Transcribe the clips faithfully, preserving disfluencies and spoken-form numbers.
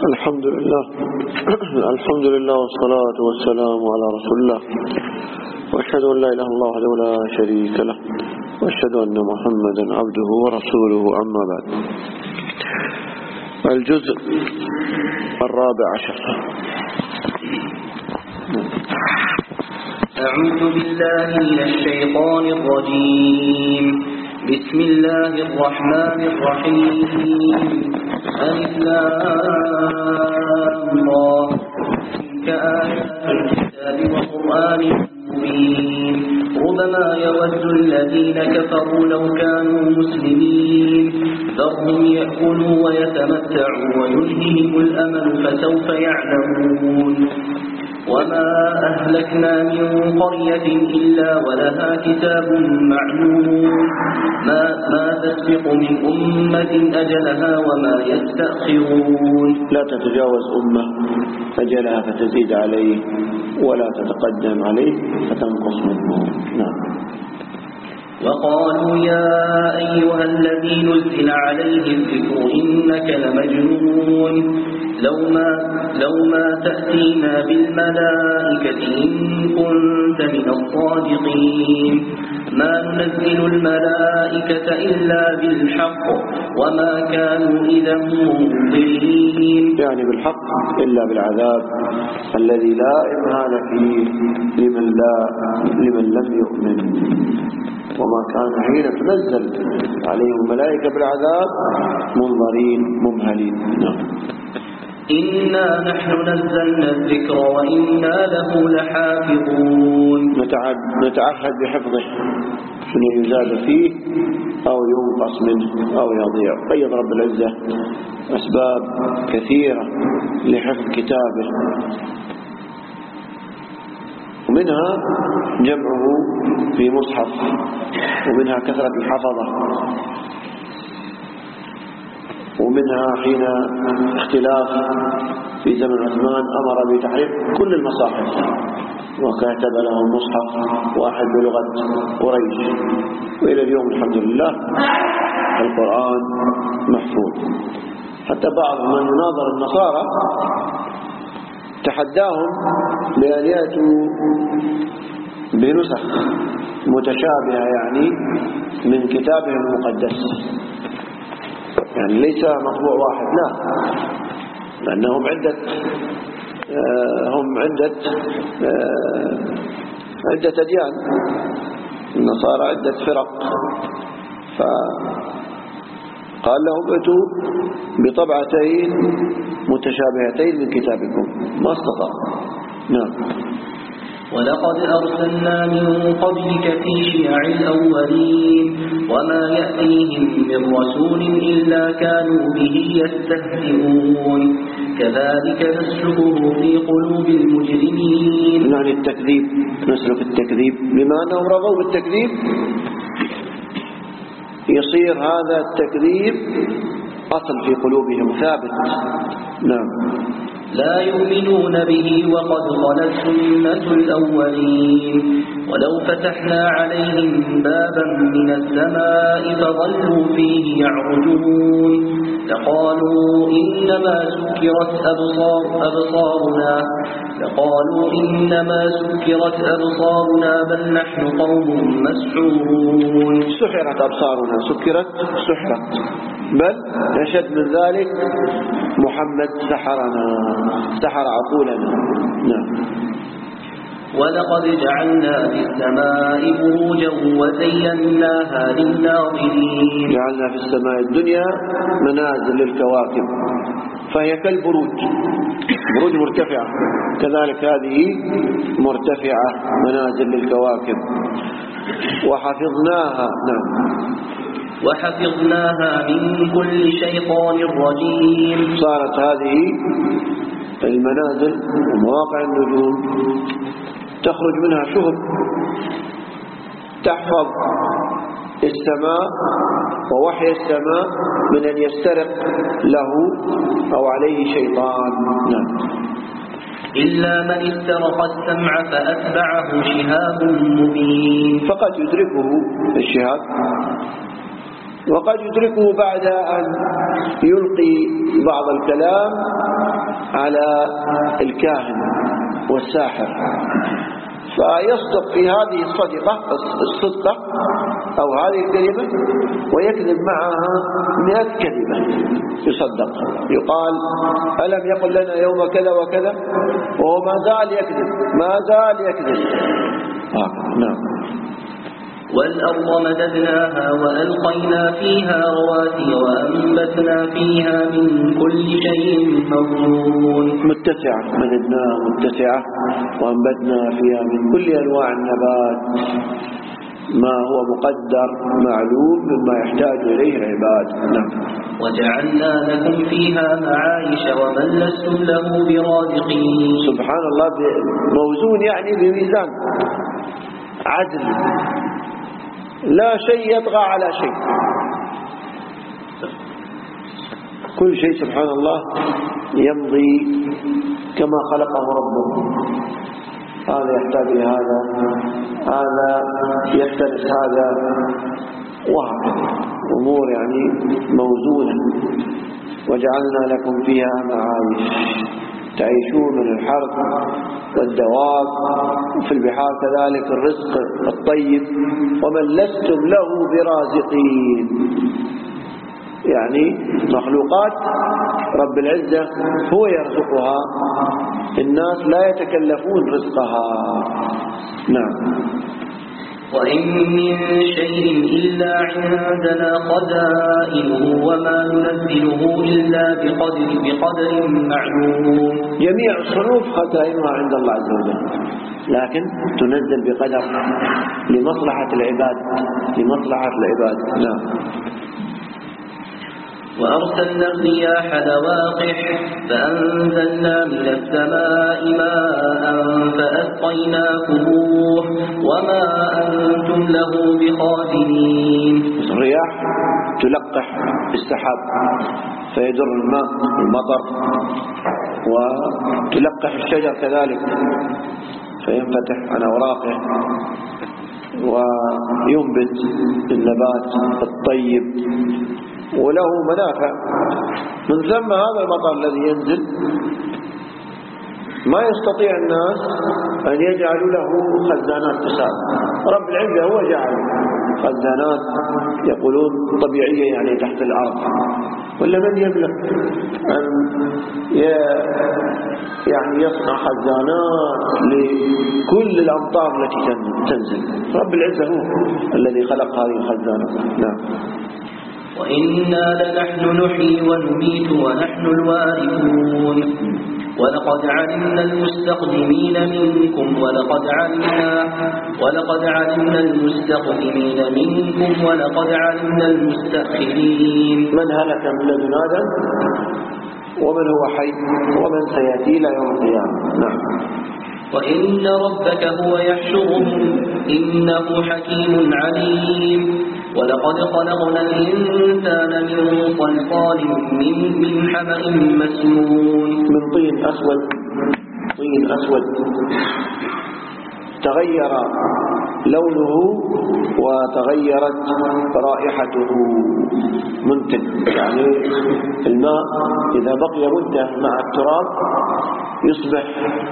الحمد لله الحمد لله والصلاة والسلام على رسول الله، وأشهد أن لا إله إلا الله وحده لا شريك له، وأشهد أن محمدا عبده ورسوله. أما بعد، الجزء الرابع عشر. أعوذ بالله من الشيطان الرجيم. بسم الله الرحمن الرحيم. ألف لام را. تلك آيات الكتاب وقرآن مبين. ربما يود الذين كفروا لو كانوا مسلمين. ذرهم يأكلوا ويتمتعوا ويلههم الأمل فسوف يعلمون. وما أهلكنا من قرية إلا ولها كتاب معلوم. ما, ما تسبق من أمة أجلها وما يستأخرون. لا تتجاوز أمة أجلها فتزيد عليه، ولا تتقدم عليه فتنقص منه. نعم. وقالوا يا أيها الذي نزل عليه الذكر إنك لمجنون. لو ما, لو ما تأتينا بالملائكة إن كنت من الصادقين. ما ننزل الملائكة إلا بالحق وما كانوا إذا منظرين. يعني بالحق إلا بالعذاب الذي لا إمهال فيه لمن, لا لمن لم يؤمن. وما كان حين تنزل عليهم الملائكة بالعذاب منظرين ممهلين. نعم. إنا نحن نزلنا الذكر وإنا له لحافظون. نتعهد بحفظه، شنو يزاد فيه أو ينقص منه أو يضيع. قيد رب العزة أسباب كثيرة لحفظ كتابه، ومنها جمعه في مصحف، ومنها كثرة الحفظة، ومنها حين اختلاف في زمن عثمان أمر بتحريف كل المصاحف وكتب لهم مصحف واحد بلغة قريش، وإلى اليوم الحمد لله القرآن محفوظ. حتى بعض من يناظر النصارى تحداهم بأن يأتوا بنسخ متشابهة يعني من كتابهم المقدس، يعني ليس مطبوع واحد، لا، لأنهم عدة هم عدة عدة أديان، النصارى عدة فرق. فقال لهم ائتوا بطبعتين متشابهتين من كتابكم، ما استطاع. نعم. ولقد أرسلنا من قبلك في شيع الأولين وما يأتيهم من رسول إلا كانوا به يستهزئون. كذلك نسلكه في قلوب المجرمين. يعني التكذيب، نسلك التكذيب بما أنهم رضوا بالتكذيب، يصير هذا التكذيب أصل في قلوبهم ثابت. نعم. لا يؤمنون به وقد خلت سنة الأولين. ولو فتحنا عليهم بابا من السماء فظلوا فيه يعرجون لقالوا إنما سكرت أبصار أبصارنا لقالوا إنما سكرت أبصارنا بل نحن قوم مسحورون. سحرت أبصارنا، سكرت سحرت، بل أشد من ذلك محمد سحرنا، سحر عقولنا. نعم. ولقد جعلنا في السماء بروجا وزيناها للناظرين. جعلنا في السماء الدنيا منازل للكواكب، فهي كالبروج، بروج مرتفعة، كذلك هذه مرتفعة منازل للكواكب. وحفظناها. نعم. وحفظناها من كل شيطان رجيم. صارت هذه المنازل ومواقع النجوم تخرج منها شهب تحفظ السماء ووحي السماء من أن يسترق له أو عليه شيطان. نعم. إلا من استرق السمع فأتبعه شهاب مبين. فقد يدركه الشهاب وقد يدركه بعد أن يلقي بعض الكلام على الكاهن والساحر، فيصدق في هذه الصدقة الصدقة أو هذه الكلمة ويكذب معها مئة كلمة يصدق. يقال ألم يقل لنا يوم كذا وكذا، وهو ما زال يكذب ما زال يكذب. آه. نعم. والأرض مددناها وألقينا فيها رواسي وأنبتنا فيها من كل شيء موزون. متسعة، مددناها متسعة وأنبتنا فيها من كل أنواع النبات ما هو مقدر معلوم مما يحتاج إليه العباد. نعم. وجعلنا لكم فيها معايش ومن لستم له برازقين. سبحان الله، موزون يعني بميزان عدل، لا شيء يطغى على شيء، كل شيء سبحان الله يمضي كما خلقه ربه. هذا يحتاج لهذا، هذا يختلف هذا، وهكذا أمور يعني موزونة. وجعلنا لكم فيها معايش تعيشون من الحرث والدواب، وفي البحار كذلك الرزق الطيب. ومن لستم له برازقين، يعني مخلوقات رب العزة هو يرزقها، الناس لا يتكلفون رزقها. نعم. وإن من شيء إلا عندنا خزائنه وما ننزله إلا بقدر بقدر معلوم. جميع الصنوف خزائنها عند الله عز وجل، لكن تنزل بقدر لمصلحة العباد لمصلحة العباد. نعم. وأرسلنا الرياح لواقح فأنزلنا من السماء ماء فأسقيناكموه وما أنتم له بخازنين. الرياح تلقح السحاب فيدر الماء المطر، وتلقح الشجر كذلك فينفتح عن أوراقه وينبت النبات الطيب وله منافع. من ثم هذا المطر الذي ينزل ما يستطيع الناس أن يجعلوا له خزانات تسال. رب العزة هو جعل خزانات يقولون طبيعية يعني تحت الأرض، ولا من يملك أن يعني يصنع خزانات لكل الأمطار التي تنزل؟ رب العزة هو الذي خلق هذه الخزانات. نعم. وإنا لنحن نحيي ونميت ونحن الوارثون ولقد علمنا المستقدمين منكم ولقد علمنا ولقد علمنا المستقدمين منكم ولقد علمنا المستأخرين. من هلك من لدن آدم ومن هو حي ومن سيأتي إلى يوم القيامة. نعم. وإن ربك هو يحشرهم إنه حكيم عليم. ولقد خلقنا الإنسان من صلصال من من حمأ مسنون. من طين أسود طين أسود تغير لونه وتغيرت رائحته منتن، يعني الماء إذا بقي مدة مع التراب يصبح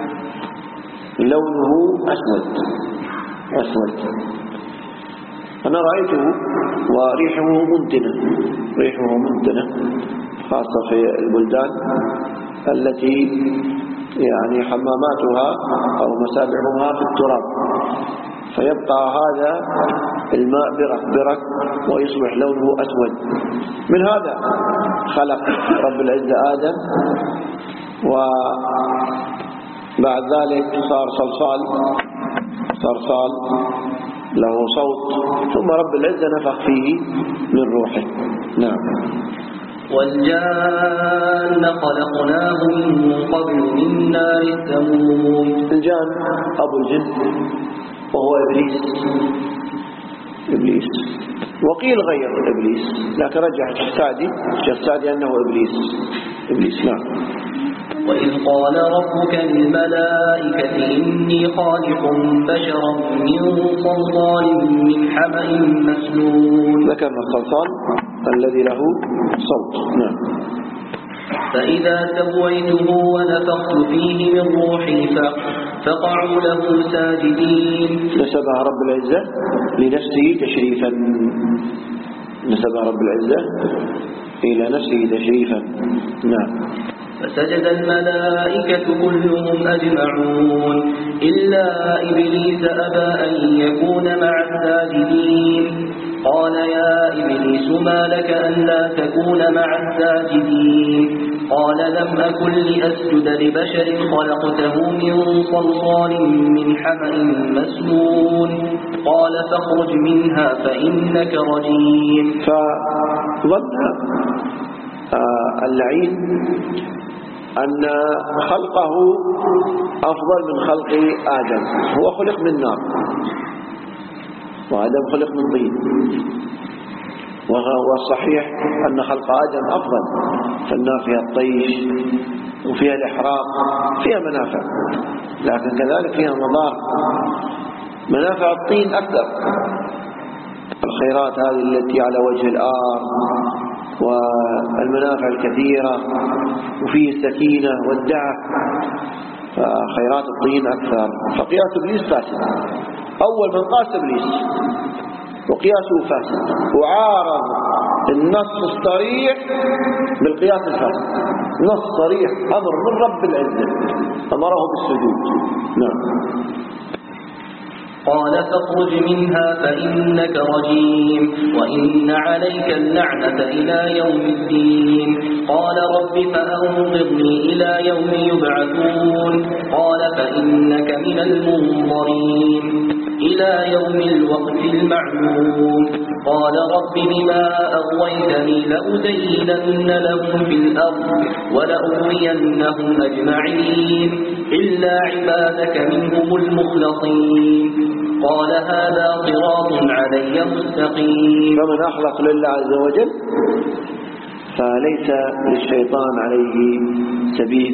لونه أسود أسود. أنا رأيته وريحه منتنة ريحه منتنة خاصة في البلدان التي يعني حماماتها أو مسابحها في التراب، فيبقى هذا الماء برك برك ويصبح لونه أسود. من هذا خلق رب العزة آدم، وبعد ذلك صار صلصال صلصال له صوت، ثم رب العزة نفخ فيه من روحه. نعم. والجان خلقناه من قبل من نار السموم. الجان أبو الجن وهو إبليس إبليس وقيل غير إبليس، لكن رجح الشهسادي الشهسادي أنه إبليس إبليس. نعم. وإذ قال ربك للملائكة إني خالق بشرا من صلصال من حمأ مسنون. ذكرنا الصلصال الذي له صوت. نعم. فإذا سويته ونفخت فيه من روحي فقعوا له ساجدين. نسبها رب العزة لنفسه تشريفا، نسبها رب العزة إلى نفسه تشريفا. نعم. فسجد الملائكة كلهم أجمعون إلا إبليس أبى أن يكون مع الساجدين. قال يا إبليس ما لك ألا تكون مع الساجدين؟ قال لم أكن لأسجد لبشر خلقته من صلصال من حمأ مسنون. قال فاخرج منها فإنك رجيم. فظن اللعين أن خلقه أفضل من خلق آدم، هو خلق من نار وآدم خلق من طين، والصحيح أن خلق آدم أفضل، فالنار فيها الطيش وفيها الإحراق، فيها منافع، لكن كذلك فيها مضار. منافع الطين أكثر، الخيرات هذه التي على وجه الأرض والمنافع الكثيرة وفيه السكينة والدعة، فخيرات الطين أكثر. فقياس إبليس فاسد، أول من قاس إبليس وقياسه فاسد، وعارض النص الصريح بالقياس الفاسد. نص صريح أمر من رب العزة أمره بالسجود. نعم. قال فاخرج منها فإنك رجيم وإن عليك اللعنة إلى يوم الدين. قال رب فأنظرني إلى يوم يبعثون. قال فإنك من المنظرين إلى يوم الوقت المعلوم. قال رب بما أغويتني لأزينن لهم في الأرض ولأغوينهم أجمعين إلا عبادك منهم المخلصين. قال هذا صراط علي مستقيم. فمن أخلص لله عز وجل فليس للشيطان عليه سبيل،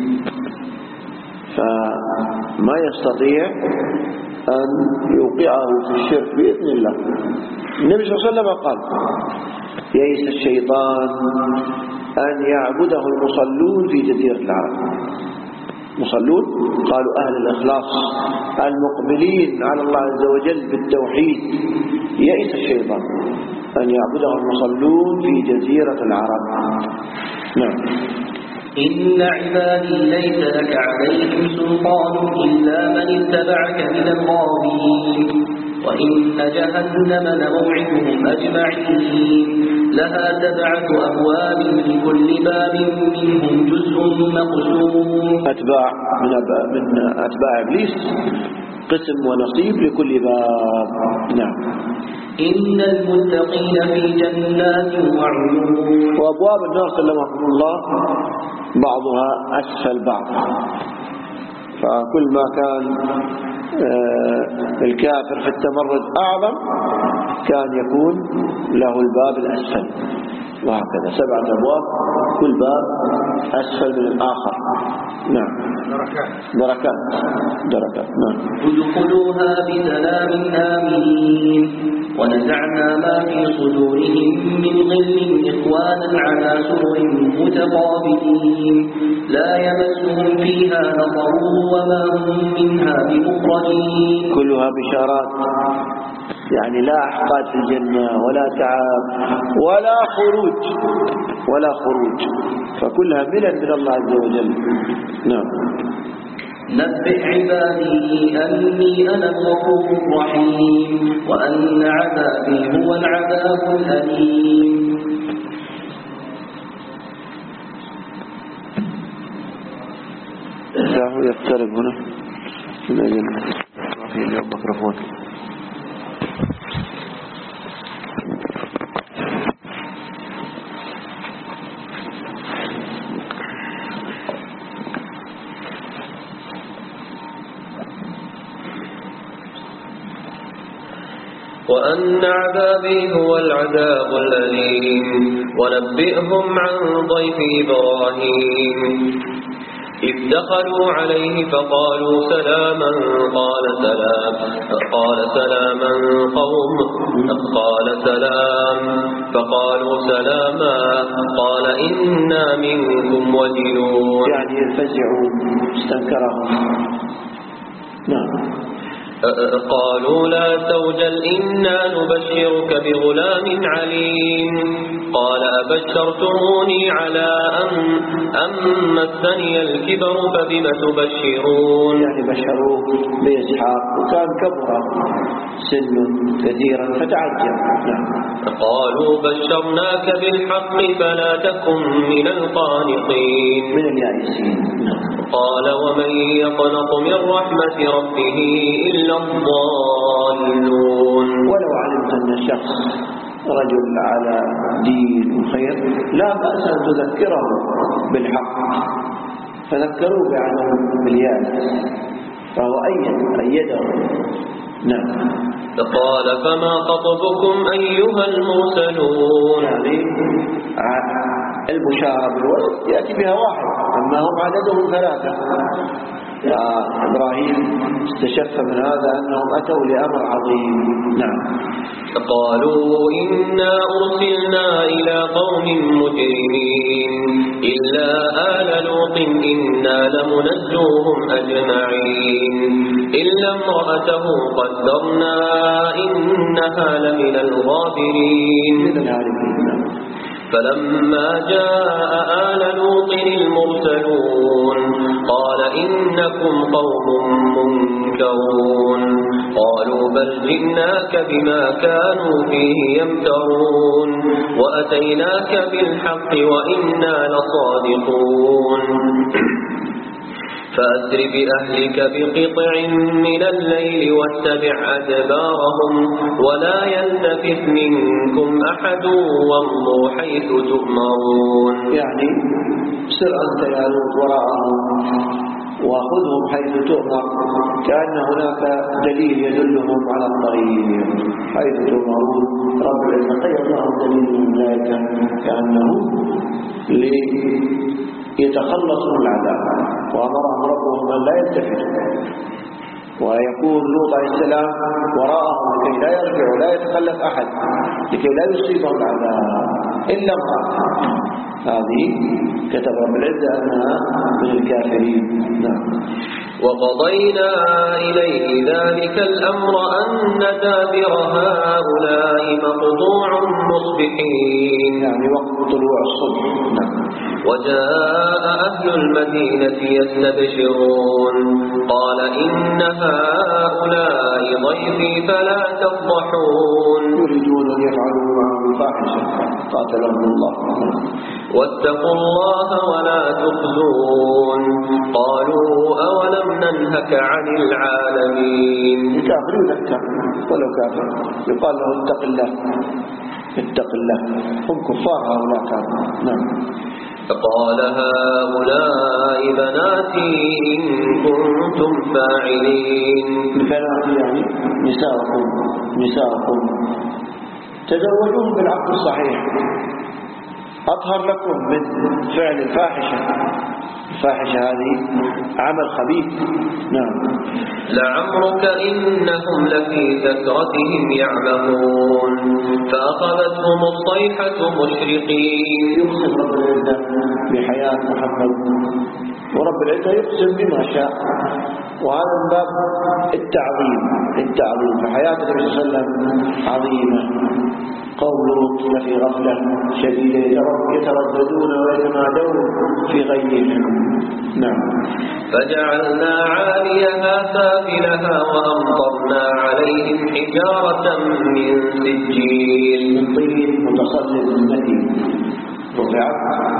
فما يستطيع أن يوقعه في الشرك بإذن الله. النبي صلى الله عليه وسلم قال يئس الشيطان أن يعبده المصلون في جزيرة العرب. مصلون قالوا أهل الإخلاص المقبلين على الله عز وجل بالتوحيد. يئس الشيطان أن يعبده المصلون في جزيرة العرب. نعم. إن عبادي ليس لك عليهم سلطان إلا من اتبعك من الغاوين. وإن جهنم لموعدهم أجمعين لها سبعة أبواب لكل باب منهم جزء مقسوم. أتباع من, من أتباع إبليس قسم ونصيب لكل باب. نعم. إن المتقين في جنات وعيون. وأبواب النار سلمكم الله بعضها أسفل بعض، فكل ما كان الكافر في التمرد أعظم كان يكون له الباب الأسفل، وهكذا سبعة أبواب كل باب أسفل من الآخر. نعم. دركات دركات دركات. نعم. ادخلوها بسلام آمنين ونزعنا ما في صدورهم من غل إخوانا على سرر متقابلين لا يمسهم فيها نصب وما هم منها بمخرجين. كلها بشارات، يعني لا أحقاد في الجنة ولا تعب ولا خروج ولا خروج، فكلها ملل من الله عز وجل. نعم. نبئ عبادي أني أنا الغفور الرحيم وأن عذابي هو العذاب الأليم. ساعه يقترب هنا من أجل في اليوم ميكروفون. وأن عذابي هو العذاب الأليم ونبئهم عن ضيف إبراهيم إذ دخلوا عليه فقالوا سلاما قال سلام قال سلاما قوم قال سلام فقالوا سلاما قال إنا منكم وجلون يعني فزعوا استنكرهم. نعم. قالوا لا توجل إنا نبشرك بغلام عليم قال أبشرتموني على أن أم مسني الكبر فبم تبشرون. يعني بشروه بإسحاق وكان كبر سن كثيرا فتعجب. نعم. قالوا بشرناك بالحق فلا تكن من القانطين من اليائسين. قال ومن يقنط من رحمة ربه إلا الضالون. ولو علمت أن الشخص رجل على دين وخير لا بأس أن تذكره بالحق، فذكروه بعدم الياس فهو أيد أيده. نعم. قال فما خطبكم أيها المرسلون. يعني البشارة بالولد يأتي بها واحد، أما هم عددهم ثلاثة. إبراهيم استشف من هذا أنهم أتوا لأمر عظيم. نعم. قالوا إنا أرسلنا إلى قوم مجرمين إلا آل لوط إنا لمنجوهم أجمعين إلا امرأته قدرنا إنها لمن الغابرين. فلما جاء آل لوط المرسلون قال إنكم قوم منكرون قالوا بل جئناك بما كانوا فيه يمترون وأتيناك بالحق وإنا لصادقون فأسر بأهلك بقطع من الليل واتبع أدبارهم ولا يلتفت منكم أحد وامضوا حيث تؤمرون. يعني سر أنت يا لوط وراءهم وخذهم حيث تؤمر، كأن هناك دليل يدلهم على الطريق حيث تؤمرون. رب العزة خير لهم دليل من ذلك كأنه ليتخلصوا من العذاب، وأمرهم ربهم أن لا يلتفتوا ويكون لوط عليه السلام وراءهم لكي لا يرجع ولا يتخلف أحد لكي لا يصيبهم العذاب إلا امرأة. هذه كتب رب العزة أنها من الكافرين. نعم. وقضينا إليه ذلك الأمر أن دابر هؤلاء مقطوع مصبحين. يعني وقت طلوع الصبح. نعم. وجاء أهل المدينة يستبشرون قال إن هؤلاء ضيفي فلا تفضحون. يريدون أن يفعلوا معهم الفاحشة قاتلهم الله. واتقوا الله ولا تخزون قالوا أولم ننهك عن العالمين. الكافر يذكر ولو كافر يقال له اتق الله اتق الله، هم كفار هؤلاء كافر. نعم. فقال هؤلاء بناتي إن كنتم فاعلين. بناتي يعني نساءكم نساءكم تزوجون بالعقد الصحيح أطهر لكم من فعل الفاحشة. الفاحشة هذه عمل خبيث. نعم. لعمرك إنهم لفي سكرتهم يعمهون فأخذتهم الصيحة مشرقين. يقسم رب العزة بحياة محمد، ورب العزة يقسم بما شاء، وهذا من باب التعظيم التعظيم فحياة النبي صلى الله عليه وسلم عظيمة. قوم لوط لفي غفلة شديدة يترددون ويتمادون في غيهم. نعم. فجعلنا عاليها سافلها وأمطرنا عليهم حجارة من سجيل من طين متصلب متين رفعت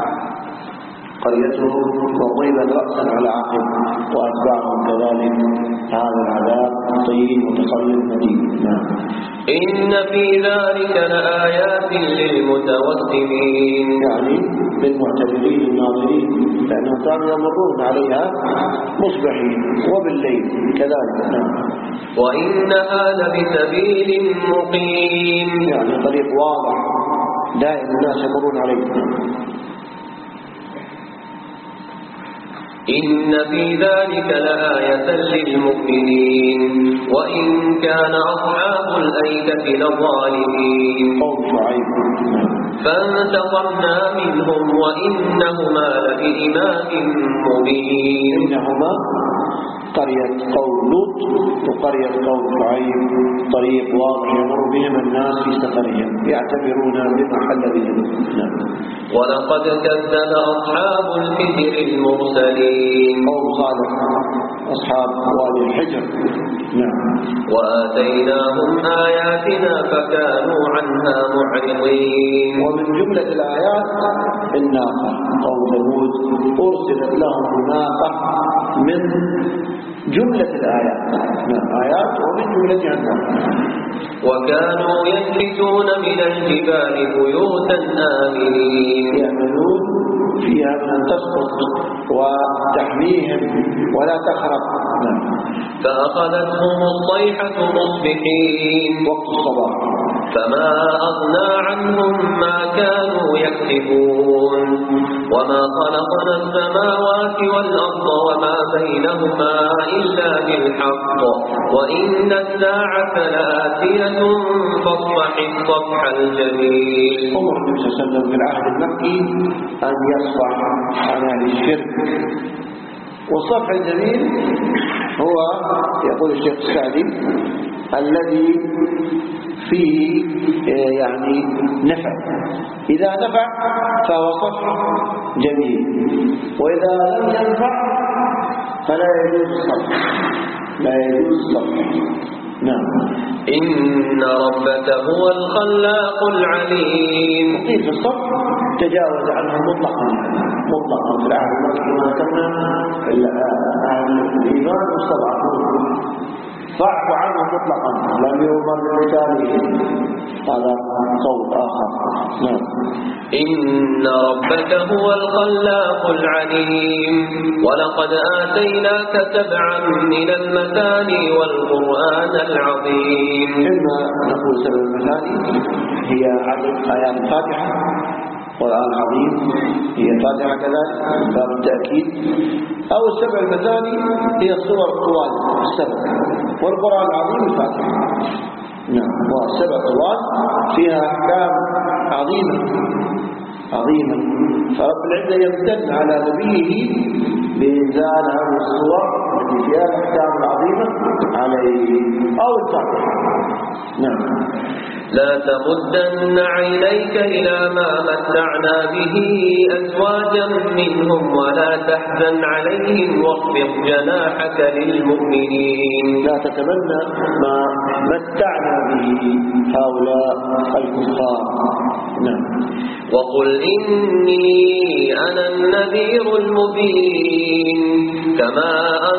قريته وضربت رأسا على عقب وأتباعهم كذلك هذا العذاب طين متصلب متين. نعم. إن في ذلك لآيات للمتوسمين. يعني للمعتبرين الناظرين لأنهم كانوا يمرون عليها مصبحين وبالليل كذلك. نعم. وإنها لبسبيل مقيم. يعني طريق واضح دائما الناس يمرون عليه. إن في ذلك لآية للمؤمنين وإن كان أصحاب الأيكة لظالمين. قوم شعيب فانتقمنا منهم وإنهما لبإمام مبين. إنهما قرية قوم لوط وقرية قوم شعيب طريق واضح يمر بهم الناس في سفرهم يعتبرون بما حل بهم. نعم. ولقد كذب أصحاب الحجر المرسلين. قوم صالح أصحاب وادي الحجر. نعم. وآتيناهم آياتنا فكانوا عنها معرضين. ومن جملة الآيات الناقة. قوم ثمود أرسلت لهم ناقة من جملة الآيات. نعم. آيات ومن جملتها الناقة. وكانوا ينحتون من الجبال بيوتا آمنين. يعملون فيها من أن تسقط وتحميهم ولا تخرق. نعم. فأخذتهم الصيحة مصبحين وقت الصباح فما أغنى عنهم ما كانوا يكسبون. وما خلقنا السماوات والأرض وما بينهما إلا بالحق وإن الساعة لآتية فاصفح الصفح الجميل. أمر النبي صلى الله عليه وسلم في العهد المكي أن يصفح عن أهل الشرك. والصفح الجميل هو يقول الشيخ السعدي الذي فيه يعني نفع. إذا نفع فهو صفح جميل وإذا لم ينفع فلا يجوز الصفح. لا يجوز الصفح. نعم. إن ربك هو الخلاق العليم. وقيل في الصفح تجاوز عنه مطلقا مطلقا في العهد المكي ما كنا أهل الإيمان مستضعفون فاعف عنه مطلقا لم يؤمر بقتاله. هذا قول آخر. نعم. إن ربك هو الخلاق العليم. ولقد آتيناك سبعا من المثاني والقرآن العظيم. إما نقول سبع المثاني هي عدد آيات الفاتحة. القرآن العظيم هي الفاتحة كذلك باب التأكيد. أو السبع المثاني هي الصور الطوال السبع والقرآن العظيم الفاتحة. نعم. والسبع طوال فيها أحكام عظيمة عظيمة. فرب العزة يمتن على نبيه بإنزال هذه الصور التي فيها الأحكام العظيمة عليه أو الفاتحة. نعم. لا تمدن عينيك إلى ما متعنا به أزواجا منهم ولا تحزن عليهم واخفض جناحك للمؤمنين. لا تتمنى ما متعنا به هؤلاء الكفار. نعم. وقل إني أنا النذير المبين كما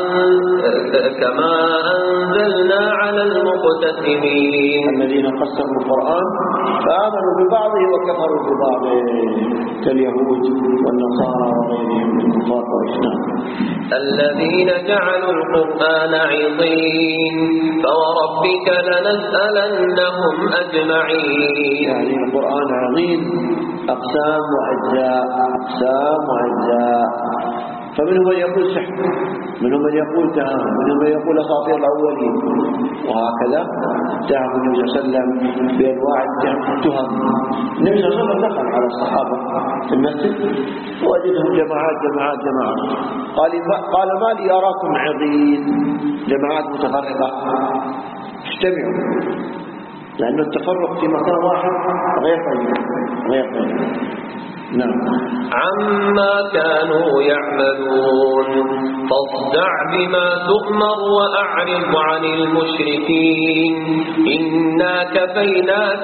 كما أنزلنا على المقتسمين. الذين قسموا القرآن فآمنوا ببعضه وكفروا ببعضه كاليهود والنصارى وغيرهم من كفار قريش. الذين جعلوا القرآن عضين فوربك لنسألنهم أجمعين. يعني القرآن عظيم أقسام وأجزاء أقسام وأجزاء. فمنهم من يقول سحر منهم من يقول كهانة منهم من يقول أساطير الأولين وهكذا. اتهم النبي صلى الله عليه وسلم بأنواع التهم. النبي صلى الله عليه وسلم دخل على الصحابة في المسجد ووجدهم جماعات جماعات جماعات قال قال ما لي أراكم عظيم جماعات متفرقة اجتمعوا لأن التفرق في مكان واحد غير طيب غير طيب. نعم. عما كانوا يعملون فاصدع بما تؤمر وأعرض عن المشركين إنا كفيناك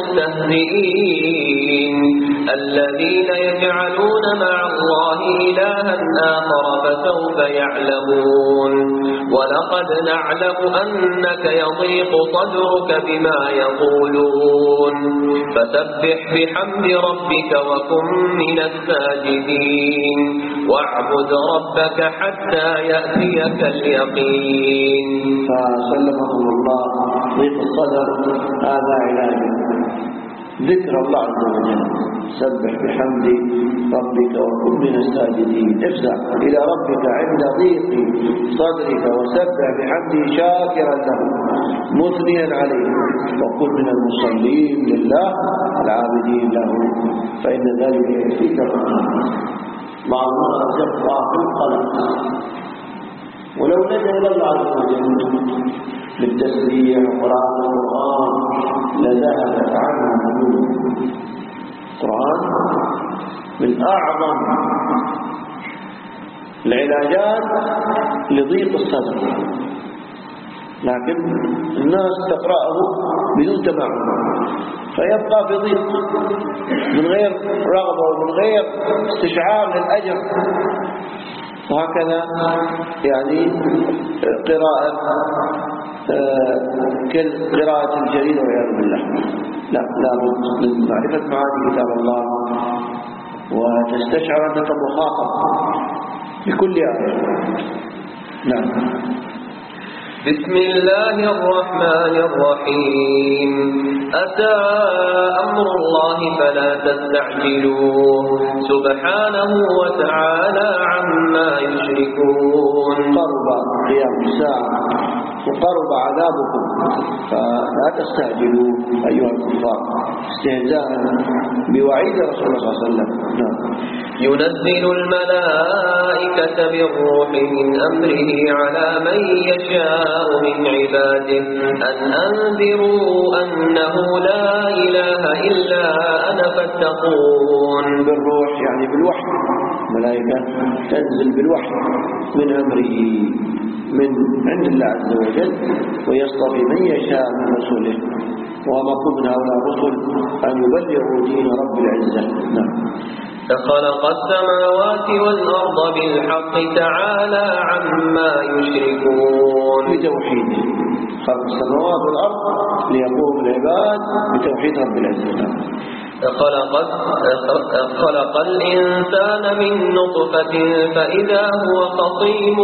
المستهزئين الذين يجعلون مع الله إلها آخر فسوف يعلمون. ولقد نعلم أنك يضيق صدرك بما يقولون فسبح بحمد ربك وكن من الساجدين واعبد ربك حتى يأتيك اليقين. فسلمهم الله ضيق الصدر هذا علاج ذكر الله عز وجل. سبح بحمد ربك وكن من الساجدين. افزع إلى ربك عند ضيق صدرك وسبح بحمده شاكرا له مثنيا عليه وكن من المصلين لله العابدين له فإن ذلك يكفيك الرحمن. بعض الناس يبقى في القلق ولو لجأ إلى الله عز وجل بالتسبيح وقراءة القرآن لذهبت عنه همومه. القرآن من أعظم العلاجات لضيق الصدر، لكن الناس تقرأه بدون تمعن فيبقى في ضيق من غير رغبة ومن غير استشعار للأجر. وهكذا يعني قراءة كالقراءة الجريدة والعياذ بالله. لا لابد من معرفة معاني كتاب الله وتستشعر أنك مخاطب بكل آية. نعم. بسم الله الرحمن الرحيم. أتى أمر الله فلا تستعجلوه سبحانه وتعالى عما يشركون. قرب قيام الساعة وقرب عذابكم فلا تستعجلوا أيها الكفار استهزاء بوعيد رسول الله صلى الله عليه وسلم. نعم. ينزل الملائكة بالروح من أمره على من يشاء من عباده أن أنذروا أنه لا إله إلا أنا فاتقون. بالروح يعني بالوحي، ملائكة تنزل بالوحي من أمره من عند الله عز وجل ويصطفي من يشاء من رسله ومطلوب من هؤلاء الرسل أن يبلغوا دين رب العزة. نعم. فخلق السماوات والأرض بالحق تعالى عما يشركون. بتوحيده خلق السماوات والأرض ليقوم العباد بتوحيد رب العزة. خلق خلق الإنسان من نطفة فإذا هو خصيم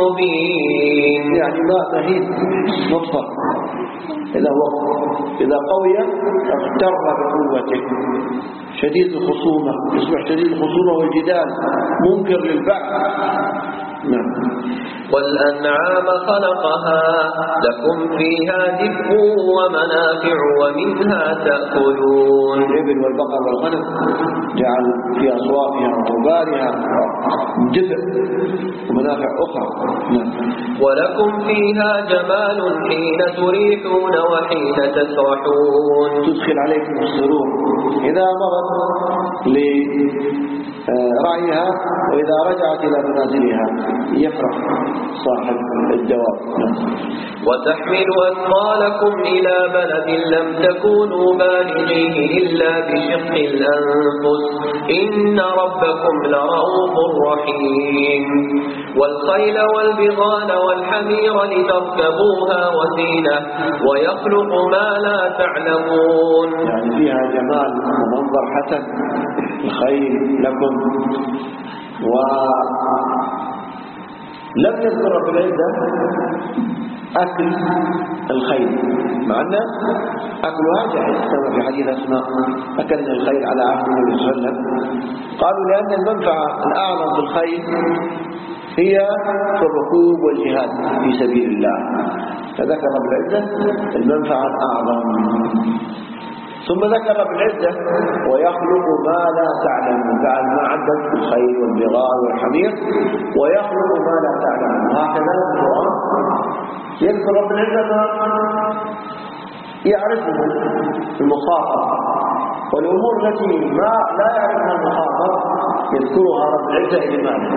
مبين. يعني ماء مهين نطفة إذا هو إذا قوي اغتر بقوته شديد الخصومة يصبح شديد الخصومة والجدال منكر للبعث. نعم. والأنعام خلقها لكم فيها دفء ومنافع ومنها تأكلون. الإبل والبقر والغنم جعل في أصوافها وأوبارها دفء ومنافع أخرى. نعم. ولكم فيها جمال حين تريحون وحين تسرحون. تدخل عليكم السرور إذا مرت لرعيها وإذا رجعت إلى منازلها يفرح صاحب الجواب. وتحمل أثقالكم إلى بلد لم تكونوا بالغيه إلا بشق الأنفس إن ربكم لرؤوف رحيم. والخيل والبغال والحمير لتركبوها وزينة ويخلق ما لا تعلمون. يعني فيها جمال ومنظر حسن. الخيل لكم ولم يذكر رب العزة أكل الخيل مع أن أكلها جائز كما في حديث أسماء أكلنا الخيل على عهد النبي صلى الله عليه وسلم. قالوا لأن المنفعة الأعظم في الخيل هي في الركوب والجهاد في سبيل الله فذكر رب العزة المنفعة الأعظم. ثم ذكر رب العزة ويخلق ما لا تعلمون بعد ما عدت الخيل والبغال والحمير ويخلق ما لا تعلمون. هكذا القرآن يذكر رب العزة ما يعرفه المخاطب والأمور التي ما لا يعرفها المخاطب يذكرها رب العزة لماذا؟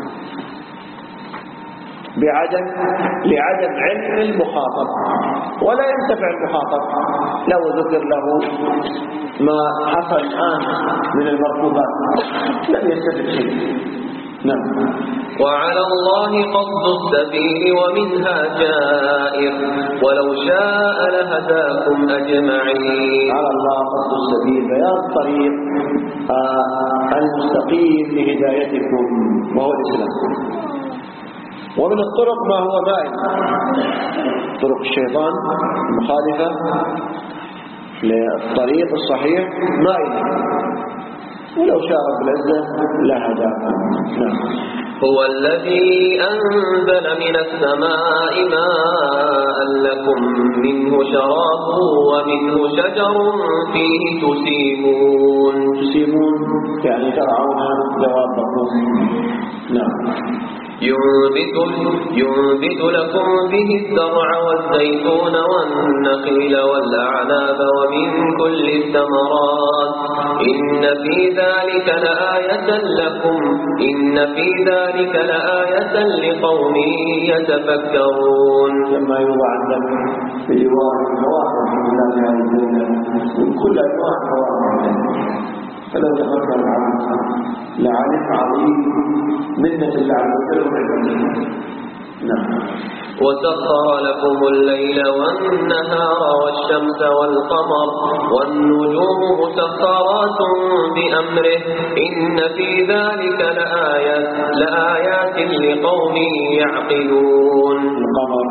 بعدم لعدم علم المخاطب ولا ينتفع المخاطب لو ذكر له ما حصل الآن من المركوبات لم يستفد شيء. نعم. وعلى الله قصد السبيل ومنها جائر ولو شاء لهداكم أجمعين. على الله قصد السبيل بيان الطريق آه المستقيم لهدايتكم وهو الإسلام. ومن الطرق ما هو مائل طرق الشيطان المخالفة للطريق الصحيح ما إليه، ولو شاء رب العزة لهداكم. نعم. هو الذي أنزل من السماء ماء لكم منه شراب ومنه شجر فيه تسيمون. تسيمون يعني ترعون دوابكم. نعم. ينبت, ينبت لكم به الزرع والزيتون والنخيل والأعناب ومن كل الثمرات إن في ذلك لآية لكم إن في ذلك لآية لقوم يتفكرون. لما يوضع عندك في جوار الفواكه من الله عز وجل من كل أنواع الفواكه، فلو تفكر العبد لعلم عظيم منة الله عز وجل. نعم. وسخر لكم الليل والنهار والشمس والقمر والنجوم مسخرات بأمره إن في ذلك لآيات, لآيات لقوم يعقلون. القمر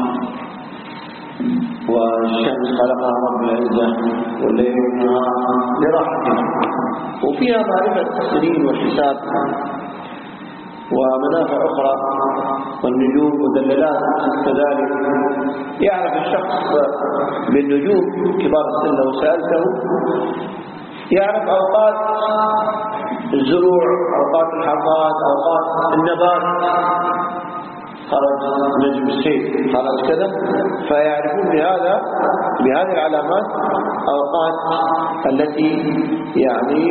والشمس خلقها رب العزة والليل والنهار لراحته، وفيها معرفة السنين والحساب ومنافع أخرى، والنجوم مدللات كذلك. يعرف الشخص بالنجوم كبار السن لو سألته يعرف أوقات الزروع، أوقات الحصاد، أوقات النبات، خرج نجم السيف، خرج كذا، فيعرفون بهذا بهذه العلامات أوقات التي يعني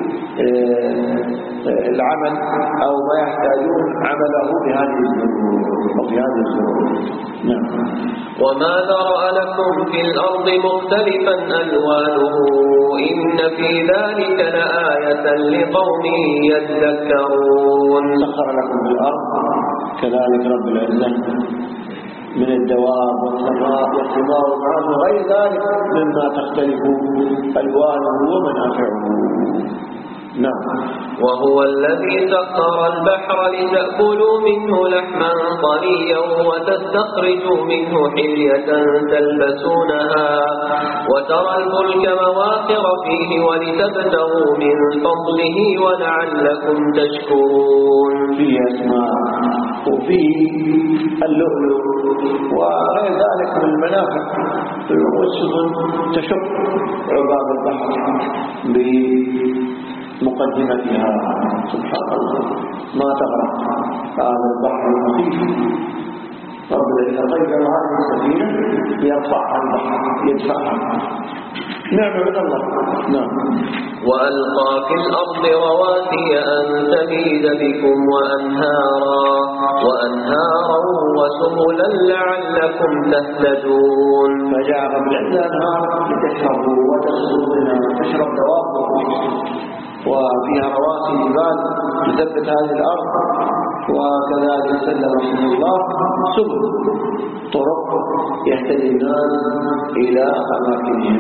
العمل أو ما يحتاجون عمله بهذه الظروف أو بهذه الظروف. نعم. وما ذرأ لكم في الأرض مختلفا ألوانه إن في ذلك لآية لقوم يذكرون. سخر لكم في الأرض كذلك رب العزة من الدواب والثمار والثمار والمعاد وغير ذلك مما تختلف ألوانه ومنافعه. نعم. وهو الذي سخر البحر لتأكلوا منه لحما طريا وتستخرجوا منه حلية تلبسونها وترى الفلك مواخر فيه ولتبتغوا من فضله ولعلكم تشكرون. فيه أسماء وفيه اللؤلؤ وغير ذلك من المنافع، والسفن تشق عباب البحر بمقدمتها. سبحان الله ما تغرق هذا البحر المخيف، رب العزة غير هذه السفينة يرفعها البحر يدفعها. نعم من الله. نعم. وألقى في الأرض رواسي أن تميد بكم وأنهارا وأنهارا وسبلا لعلكم تهتدون. فجعل رب العزة أنهار لتشربوا وتسقوا منها تشرب دوابكم، وفيها رواسي جبال تثبت هذه الأرض، وكذلك سلم رحمه الله سبل طرق يهتدي الناس إلى أماكنهم.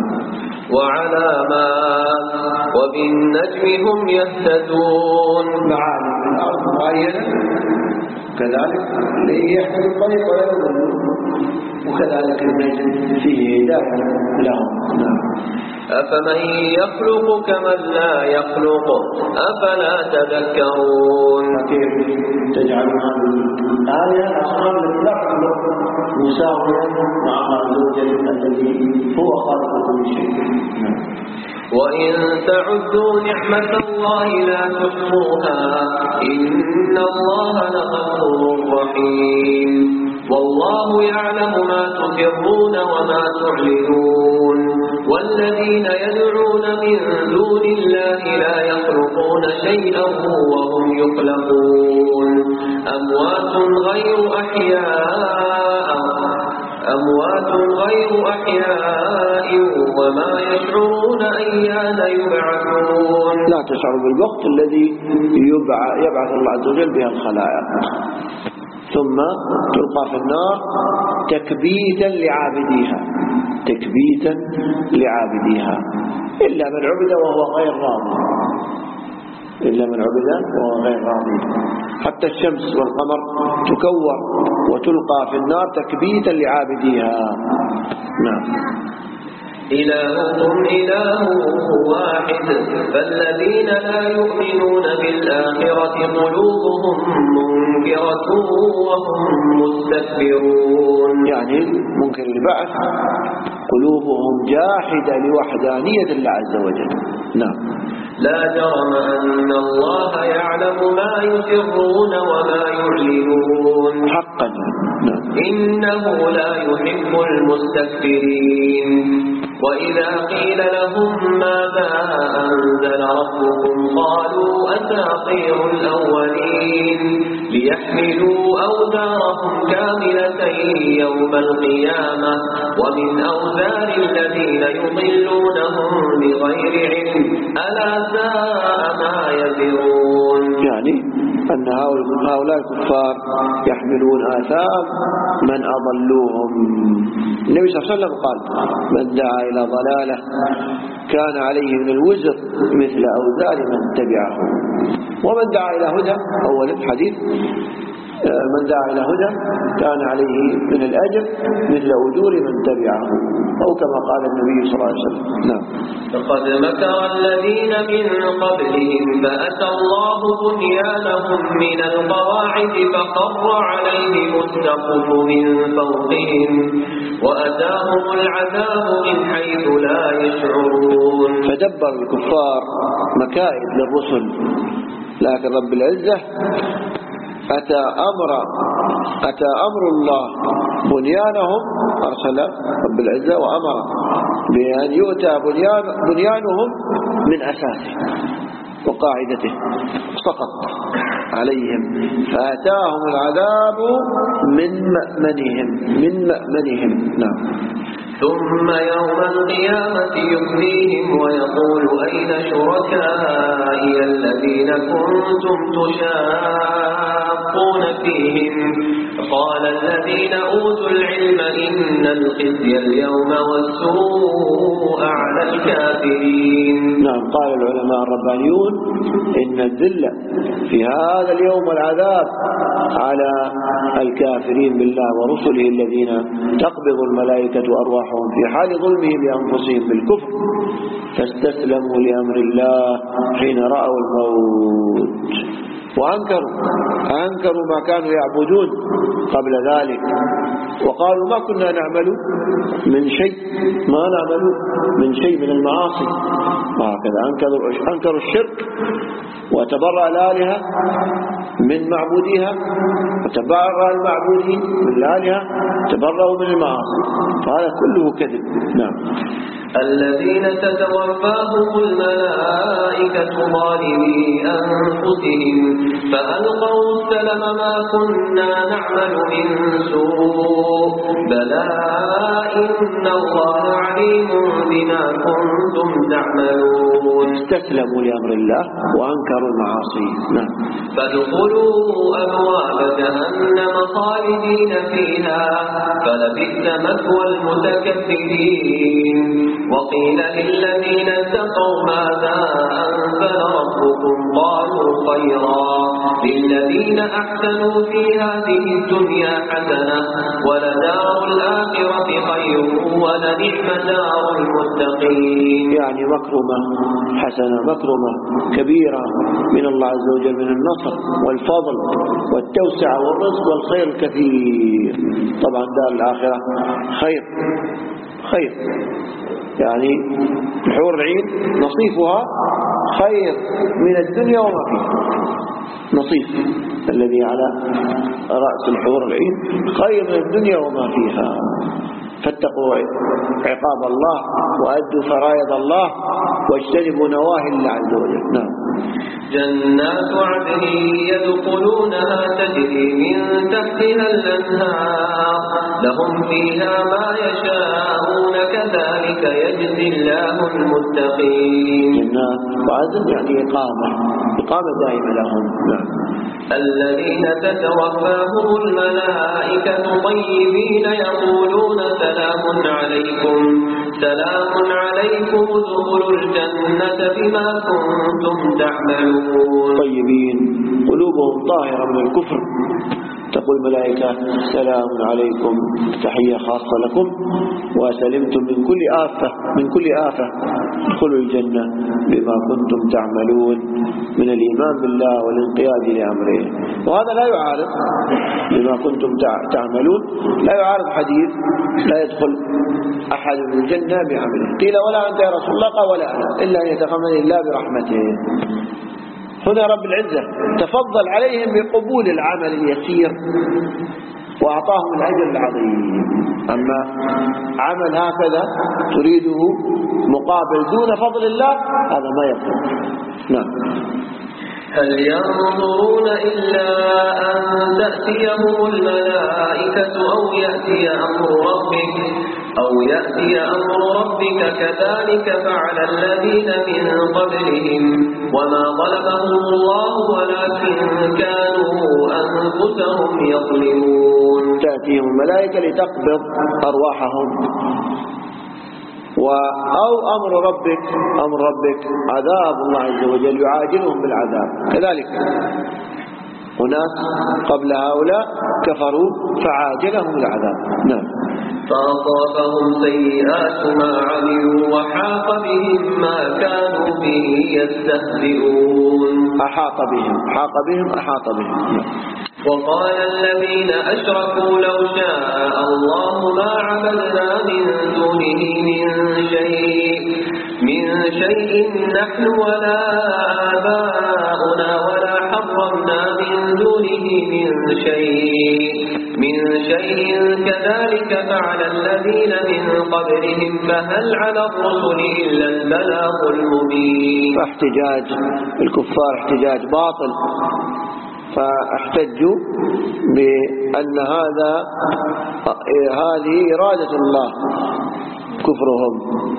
وعلامات وبالنجم هم يهتدون. معالم الأرض معينة كذلك ليحتدي الطريق ويضلوا، وكذلك النجم فيه هداية لهم. أفمن يخلق كمن لا يخلق أفلا تذكرون. كيف تجعل هذه الآية أصلا لا تخلق مساوية مع زوجة الذي هو خالق كل شيء. وإن تعدوا نعمة الله لا تحصوها إن الله لغفور رحيم. والله يعلم ما تسرون وما تعلنون والذين يدعون من دون الله لا يخلقون شيئا وهم يخلقون أموات غير أحياء أموات غير أحياء وما يشعرون أيان يبعثون. لا تشعر بالوقت الذي يبعث الله عز وجل بها الخلائق، ثم تلقى في النار تكبيتا لعابديها تكبيتا لعابديها إلا من عبد وهو غير راضي إلا من عبد وهو غير راضي. حتى الشمس والقمر تكور وتلقى في النار تكبيتا لعابديها. نعم. إلهكم إله واحد فالذين لا يؤمنون بالآخرة قلوبهم منكرة وهم مستكبرون. يعني منكر البعث قلوبهم جاحدة لوحدانية الله عز وجل. نعم. لا جرم أن الله يعلم ما يسرون وما يعلنون حقا. نعم. إنه لا يحب المستكبرين. وإذا قيل لهم ماذا أنزل ربكم قالوا أساطير الأولين ليحملوا أوزارهم كاملة يوم القيامة ومن أوزار الذين يضلونهم بغير علم ألا ساء ما يزرون. يعني أن هؤلاء الكفار يحملون آثام من أضلوهم. النبي صلى الله عليه وسلم قال من دعا إلى ضلالة كان عليه من الوزر مثل أوزار من تبعه ومن دعا إلى هدى. أول الحديث من دعا إلى هدى كان عليه من الأجر مثل أجور من تبعه أو كما قال النبي صلى الله عليه وسلم. نعم. لقد مكر الذين من قبلهم فأتى الله بنيانهم من القواعد فخر عليهم السقف من فوقهم وأتاهم العذاب من حيث لا يشعرون. فدبر الكفار مكائد للرسل لكن رب العزة أتى أمر أتى أمر الله بنيانهم أرسل رب العزة وأمر بأن يؤتى بنيان بنيانهم من أساسه وقاعدته سقط عليهم فأتاهم العذاب من مأمنهم من مأمنهم. نعم. ثم يوم القيامة يخزيهم ويقول أين شركائي الذين كنتم تشاقون فيهم قال الذين أوتوا العلم إن الخزي اليوم والسوء على الكافرين. نعم. قال العلماء الربانيون إن الذل في هذا اليوم والعذاب على الكافرين بالله ورسله الذين تقبض الملائكة أرواحهم في حال ظلمهم لأنفسهم بالكفر فاستسلموا لأمر الله حين رأوا الموت وأنكروا أنكروا ما كانوا يعبدون قبل ذلك وقالوا ما كنا نعمل من شيء ما نعمل من شيء من المعاصي وهكذا أنكروا أنكروا الشرك وتبرأ الآلهة من معبوديها وتبرأ المعبودين من الآلهة تبرأوا من المعاصي فهذا كله كذب. نعم. الذين تتوفاهم الملائكة ظالمي أنفسهم فألقوا السلم ما كنا نعمل من سوء بلى إن الله عليم بما كنتم تعملون. استسلموا لأمر الله وأنكروا المعاصي. نعم. فادخلوا أبواب جهنم خالدين فيها فلبئس مثوى المتكبرين. وقيل للذين اتقوا ماذا أنزل ربكم قالوا خيرا للذين أحسنوا في هذه الدنيا حسنة ولدار الآخرة خير ولنعم دار المتقين. يعني مكرمة حسنة مكرمة كبيرة من الله عز وجل من النصر والفضل والتوسعة والرزق والخير الكثير. طبعا دار الآخرة خير خير يعني الحور العين نصيفها خير من الدنيا وما فيها. نصيف الذي على رأس الحور العين خير من الدنيا وما فيها. فاتقوا عقاب الله وأدوا فرائض الله واجتنبوا نواهي الله عز وجل. نعم. جنات عدن يدخلونها تجري من تحتها الأنهار لهم فيها ما يشاءون كذلك يجزي الله المتقين. جنات عدن يعني إقامة إقامة دائمة لهم. نعم. الذين تتوفاهم الملائكة طيبين يقولون سلام عليكم سلام عليكم ادخلوا الجنة بما كنتم تعملون. طيبين قلوبهم طاهرة من الكفر تقول الملائكة سلام عليكم تحية خاصة لكم وسلمتم من كل آفة من كل آفة ادخلوا الجنة بما كنتم تعملون من الإيمان بالله والانقياد لأمره. وهذا لا يعارض بما كنتم تعملون، لا يعارض حديث لا يدخل أحد من الجنة بعمله. قيل ولا أنت يا رسول الله؟ قال ولا أنا إلا أن يتغمد الله برحمته. هنا رب العزة تفضل عليهم بقبول العمل اليسير وأعطاهم الأجر العظيم. أما عمل هكذا تريده مقابل دون فضل الله هذا ما يكون. نعم. هل ينظرون إلا أن تأتيهم الملائكة أو يأتي أمر ربك أو يأتي أمر ربك كذلك فعل الذين من قبلهم وما ظلمهم الله ولكن كانوا أنفسهم يظلمون. تأتيهم الملائكة لتقبض أرواحهم أو أمر ربك أمر ربك عذاب الله عز وجل يعاجلهم بالعذاب. كذلك أناس قبل هؤلاء كفروا فعاجلهم العذاب. نعم. فأصابهم سيئات ما عملوا وحاق بهم ما كانوا به يستهزئون. أحاط بهم حاق بهم أحاط بهم. نعم. وقال الذين أشركوا لو شاء الله ما عبدنا من دونه من شيء من شيء نحن ولا آباؤنا ولا حرمنا من دونه من شيء من شيء كذلك فعل الذين من قبلهم فهل على الرسل إلا البلاغ المبين. فاحتجاج الكفار احتجاج باطل، فاحتجوا بأن هذا هذه إرادة الله كفرهم،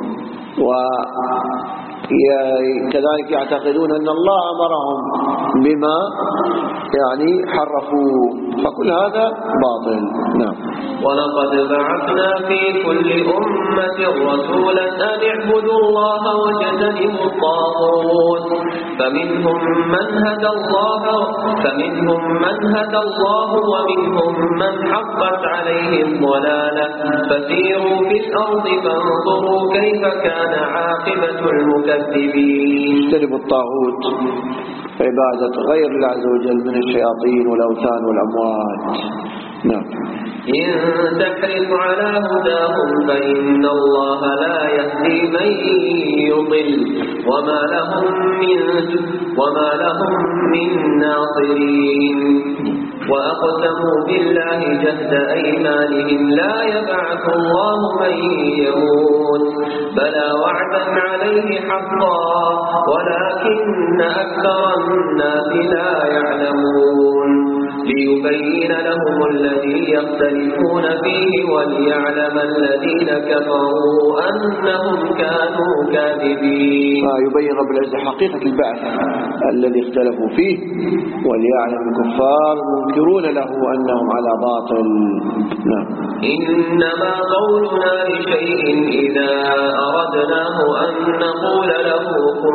وكذلك يعتقدون أن الله أمرهم بما يعني حرفوه، فكل هذا باطل. نعم. ولقد بعثنا في كل أمة رسولا أن اعبدوا الله واجتنبوا الطاغوت فمنهم من هدى الله فمنهم من هدى الله ومنهم من حقت عليه الضلالة فسيروا في الأرض فانظروا كيف كان عاقبة المكذبين. اجتنبوا الطاغوت عبادة غير الله عز وجل من الشياطين والأوثان والأموات. نعم. إن تحرص على هداهم فإن الله لا يهدي من يضل وما لهم من وما لهم من ناصرين. وأقسموا بالله جهد أيمانهم لا يبعث الله من يموت بلى وعدا عليه حقا ولكن أكثر الناس لا يعلمون ليبين لهم الذي يختلفون فيه وليعلم الذين كفروا أنهم كانوا كاذبين. يبين رب العزة حقيقة البعث الذي اختلفوا فيه وليعلم الكفار المنكرون له أنهم على باطل. نعم. إنما قولنا لشيء إذا أردناه أن نقول له كن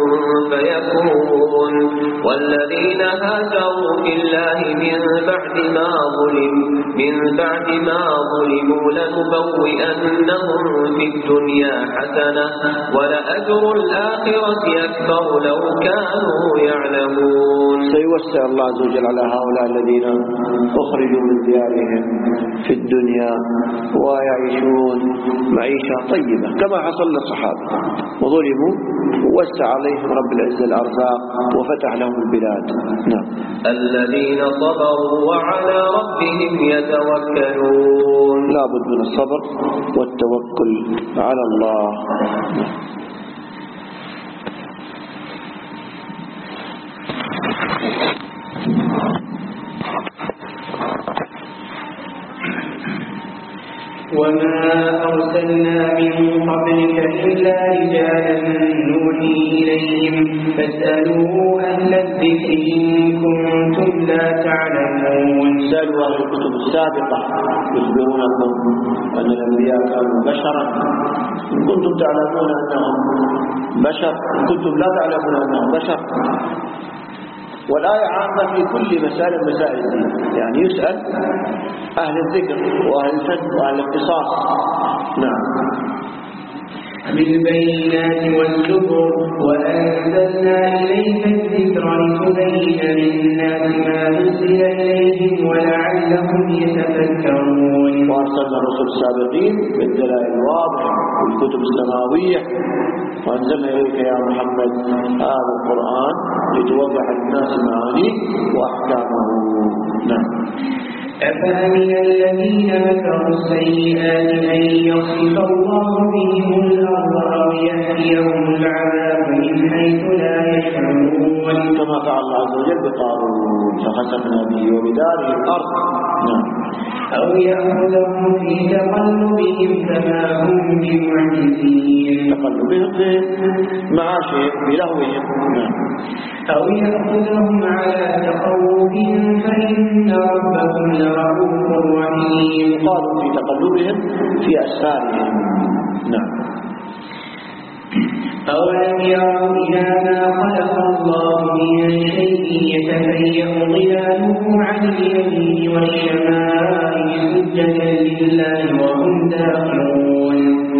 فيكون والذين هاجروا في الله من بعد ما ظلموا من بعد ما ظلموا لنبوئنهم في الدنيا حسنة ولأجر الآخرة أكبر لو كانوا يعلمون. سيوسع الله عز وجل على هؤلاء الذين أخرجوا من ديارهم في الدنيا ويعيشون معيشة طيبة كما حصل للصحابة وظلموا ووسع عليهم رب العزة الأرزاق وفتح لهم البلاد. نعم. الذين صبروا وعلى ربهم يتوكلون. لا بد من الصبر والتوكل على الله. وما أرسلنا من قبلك إلا رجالا نوحي إليهم فاسألوا أهل الذكر إن كنتم لا تعلمون. سألوا أهل الكتب السابقة يخبرونكم أن الأنبياء كانوا بشرا إن كنتم تعلمون أنهم بشر إن كنتم لا تعلمون أنهم بشر والآية عامة في كل مسائل مسائل الدين، يعني يسأل أهل الذكر وأهل الفن وأهل الاختصاص. نعم. بالبينات والزبر وأنزلنا إليك الذكر لتبين للناس ما نزل إليهم ولعلهم يتفكرون. وأرسلنا الرسل السابقين بالدلائل الواضحة والكتب السماوية، وأنزلنا إليك يا محمد هذا القرآن لتوضح للناس معانيه وأحكامه. نعم. أفأمن الذين مكروا السيئات أن يخسف الله بهم الأرض أو يأتيهم العذاب من حيث لا يشعرون. كما فعل الله عز وجل بقارون فخسفنا به وبداره الأرض. نعم. أو يأخذهم في تقلبهم فما هم بمعجزين. تقلبهم معاشهم بلهوهم. نعم. أو يأخذهم على تخوف فإن ربكم لرؤوف رحيم. قالوا في تقلبهم في أسفارهم. نعم. أولم يروا إلى ما خلق الله من شيء يتفيأ ظلاله عن اليمين والشمائل سجدا لله وهم داخلون.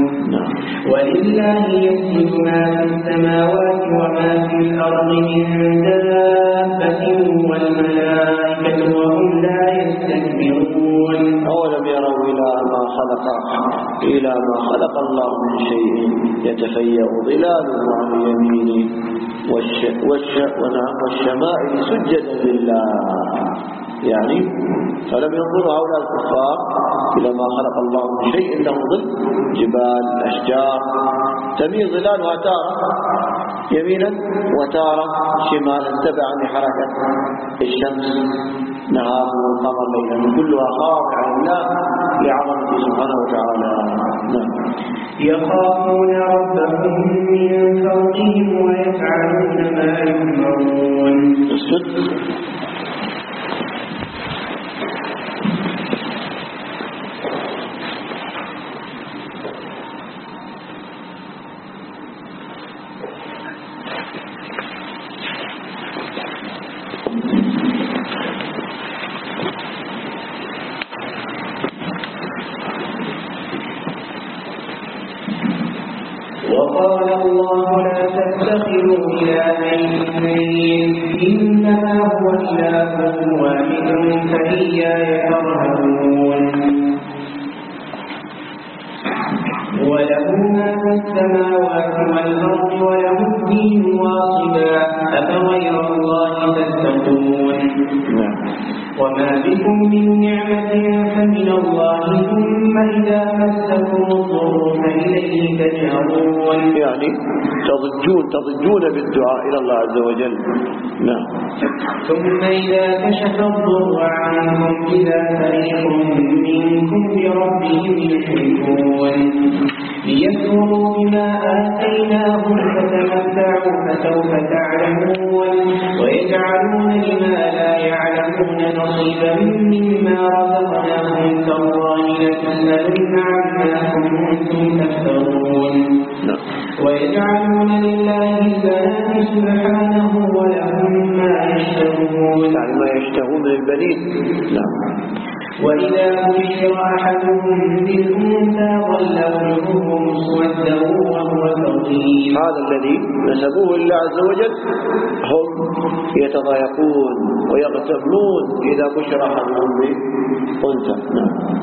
ولله يسجد ما في السماوات وما في الأرض من دابة والملائكة وهم لا يستكبرون. أولم يروا إلى ما خلق إلى ما خلق الله من شيء يتفيأ ظلاله عن اليمين والش والش والشمائل سجدا لله. يعني فلم ينظروا هؤلاء الكفار إلى ما خلق الله من شيء له ظل، جبال، أشجار تميل ظلالها تارة يمينا وتارة شمالا تبعا لحركة الشمس نهارا والقمر ليلا، كلها خاضعة لله لعظمته سبحانه وتعالى. نعم. يخافون ربهم من فوقهم ويفعلون ما يؤمرون. وقال الله لا تتخذوا إلهين اثنين إنما هو إله واحد فإياي فارهبون. وله ما في السماوات والأرض وله الدين واصبا أفغير الله تتقون. وما بكم من نعمة فمن الله ثم إذا مسكم الضر فإليه تجأرون. يعني تضجون تضجون بالدعاء إلى الله عز وجل. نعم. ثم إذا كشف الضر عنكم إذا فريق منكم بربهم يشركون. ليكفروا بما آتيناهم فتمتعوا فسوف تعلمون. ويجعلون لما لا يعلمون نصيبا مما رزقناهم تالله لتسألن عما كنتم تفترون. ويجعلون لله البنات سبحانه ولهم ما يشتهون. يعني ما يشتهون من البنين. نعم. وإذا بشر أحدهم بالأنثى ظل وجهه مسودا وهو كظيم. هذا الذي نسبوه لله عز وجل هم يتضايقون ويغتبون إذا بشر أحدهم بأنثى. نعم.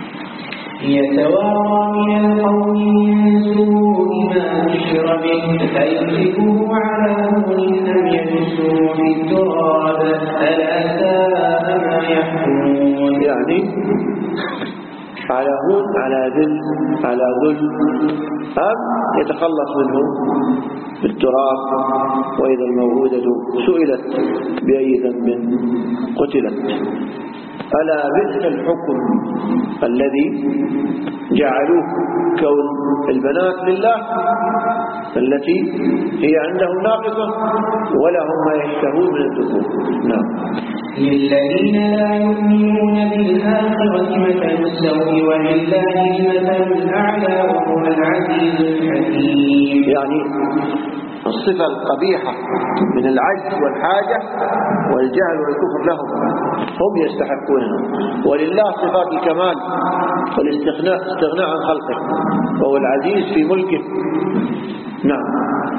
يتوارى من القوم من سوء ما بشر به أيمسكه على هون أم يدسه في التراب ألا ساء ما يحكمون. يعني على هون على ذل على ذل أم يتخلص منه بالتراب. وإذا الموءودة سئلت بأي ذنب قتلت ألا بئس الحكم الذي جعلوه كون البنات لله التي هي عندهم ناقصة ولهم ما يشتهون من الذكور. نعم. للذين لا يؤمنون بالآخرة مثل السوء ولله المثل الأعلى وهو العزيز الحكيم. يعني الصفة القبيحة من العجز والحاجة والجهل والكفر لهم، هم يستحقونها. ولله صفات الكمال والاستغناء استغناء عن خلقه، وهو العزيز في ملكه. نعم.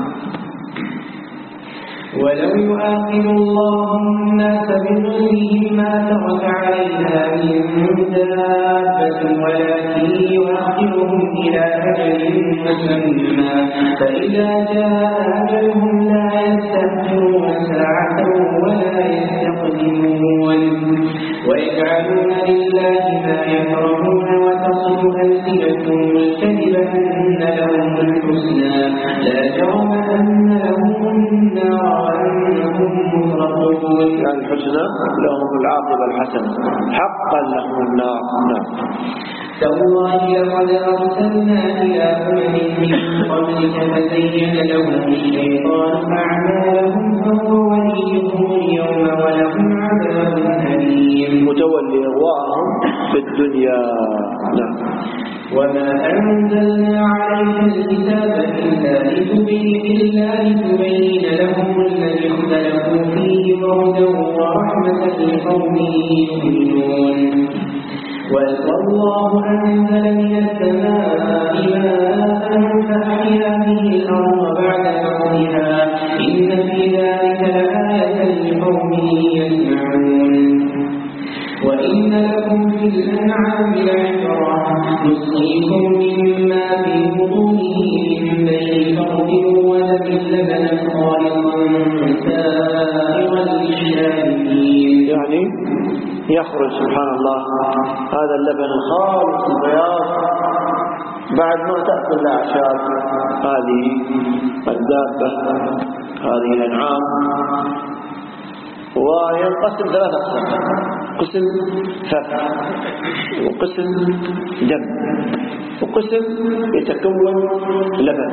ولو يؤاخذ الله الناس بظلمهم ما ترك عليها من دابة ولكن يؤخرهم إلى أجل مسمى فإذا جاء أجلهم لا يستأخرون ساعة ولا يستقدمون. ويجعلون لله ما يكرهون وتصف ألسنتهم الكذب أن لهم الحسنى لا جرم أن لهم النار وأنهم مفرطون. يعني الحسنى لهم العاقبة الحسنة، حقا لهم النار. نعم. تالله لقد أرسلنا إلى أمم من قبلك فزين لهم الشيطان أعمالهم فهو وليهم اليوم ولهم عذاب أليم. متولي إغواءهم في الدنيا. نعم. وما أنزلنا عليك الكتاب إلا لتبين إلا لتبين لهم الذي اختلفوا فيه وهدى ورحمة لقوم يؤمنون. والله أنزل من السماء ماء فأحيا به الأرض بعد موتها إن في ذلك لآية لقوم يسمعون. وإن لكم في الأنعام لعبرة نسقيكم مما في بطونه من بين فرد ودم لبنا خالصا سائغا للشاربين. يعني يخرج سبحان الله هذا اللبن الخالص البياض بعد ما تأكل الأعشاب هذه الدابة هذه الأنعام، وينقسم ثلاثة أقسام: قسم فرث، وقسم دم، وقسم يتكون لبن.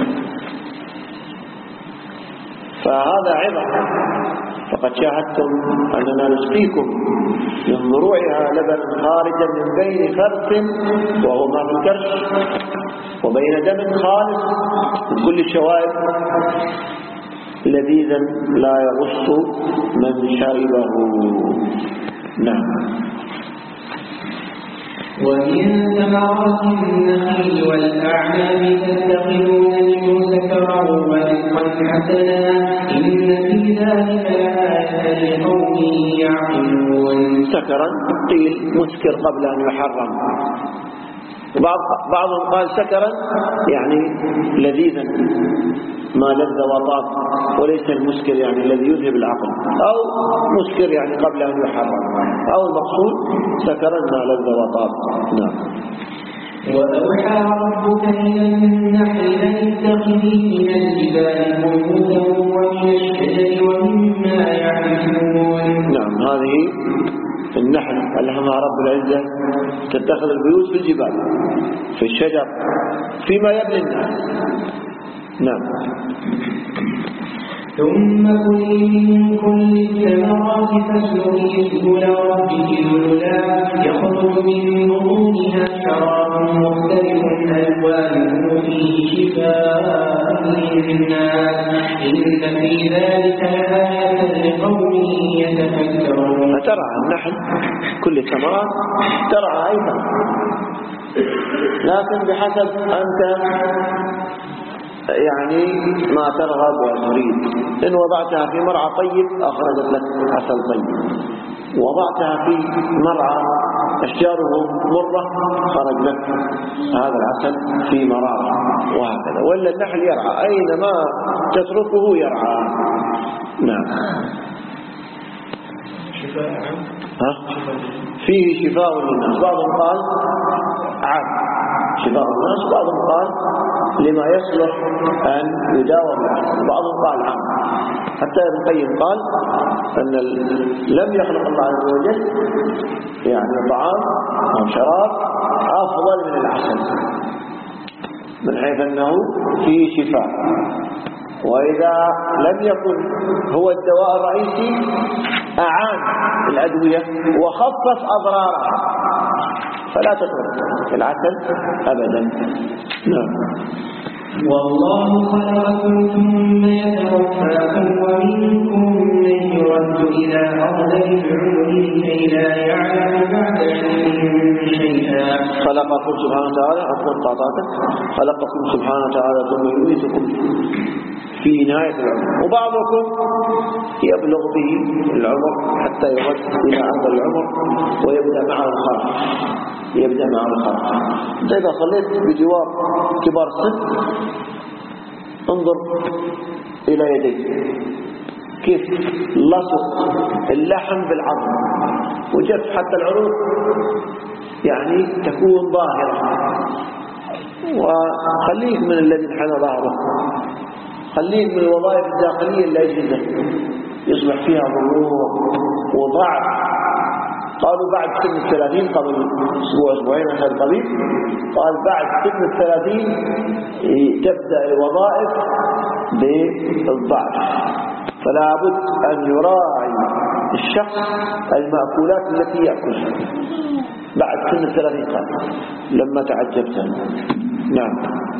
فهذا عظة. فقد شاهدتم أننا نسقيكم من ضروعها لبنا خارجا من بين فرث وهو ما في الكرش وبين دم خالص من كل الشوائب لذيذا لا يغص من شربه. نعم. ومن ثمرات النخيل والأعناب تتخذون منه سكرا ورزقا حسنا إن في ذلك لآية لقوم يعقلون. سكرا قيل مسكر قبل أن يحرم، وبعض بعضهم قال سكرا يعني لذيذا ما لذ وطاب، وليس المسكر يعني الذي يذهب العقل، أو مسكر يعني قبل أن يحرم، أو المقصود سكرا ما لذ وطاب. نعم. وأوحى ربك إلى النحل أن اتخذي من الجبال بيوتا ومن الشجر ومما يعرشون. نعم. هذه النحل ألهمها رب العزة تتخذ البيوت في الجبال، في الشجر، فيما يبني الناس. نعم. ثم كلي من كل الثمرات فاسلكي سبل ربك ذللا يخرج من بطونها شراب مختلف ألوانه فيه شفاء للناس إن في ذلك لآية لقوم يتفكرون. فترعى النحل كل ثمرات ترعى أيضا، لكن بحسب أنت يعني ما ترغب وتريد. إن وضعتها في مرعى طيب أخرجت لك عسل طيب، وضعتها في مرعى أشجاره مرة خرج لك هذا العسل في مرارة، وهكذا. ولا النحل يرعى أينما تتركه يرعى. نعم. ها؟ فيه شفاء للناس. بعضهم قال عام شفاء الناس، بعضهم قال لما يصلح أن يداوم العسل، بعضهم قال عام. حتى ابن القيم قال أن لم يخلق الله عز وجل يعني طعام أو شراب أفضل من العسل، من حيث أنه فيه شفاء، وإذا لم يكن هو الدواء الرئيسي أعان الأدوية وخفف أضرارها، فلا تترك العسل أبدا. نعم. والله خلقكم ثم يتوفاكم ومنكم من يرد إلى أرض العمر لكي لا يعلم بعد علم شيئا. خلقكم سبحانه وتعالى أفضل طاعاتك خلقكم سبحانه وتعالى ثم يميتكم في نهاية العمر، وبعضكم يبلغ به العمر حتى يرد إلى أرض العمر ويبدأ معه الخلق يبدأ معه الخلق. أنت إذا صليت بجوار كبار السن انظر إلى يديك كيف لصق اللحم بالعظم وجف حتى العروق يعني تكون ظاهرة. وخليك من الذي انحنى ظهره، خليك من الوظائف الداخلية الأجهزة يصبح فيها ضرور وضعف. قالوا بعد سن الثلاثين، قبل أسبوع أسبوعين هذا الطبيب قال بعد سن الثلاثين تبدأ الوظائف بالضعف، فلا بد أن يراعي الشخص المأكولات التي يأكلها بعد سن الثلاثين. قال لما تعجبت. نعم.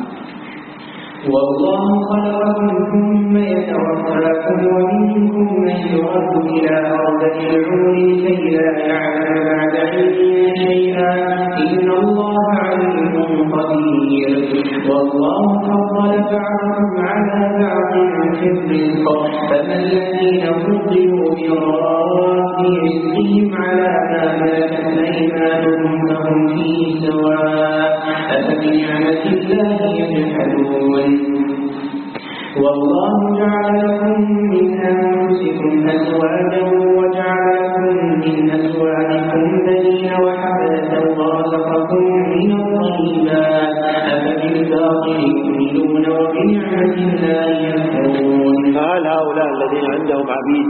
والله خلقكم ثم يتوفاكم ومنكم من يرد إلى أرض العمر لكي لا يعلم بعد علم شيئا إن الله عليم قدير. والله فضل بعضكم على بعض في الرزق، فما الذين فضلوا براد رزقهم على ما ملكت أيمانهم فهم فيه سواء أفبنعمة الله يجحدون. والله جعل لكم من أنفسكم أزواجا وجعل لكم من أزواجكم بنين وحفدة ورزقكم من الطيبات أفبالباطل يؤمنون وبنعمة الله يكفرون. فهل هؤلاء الذين عندهم عبيد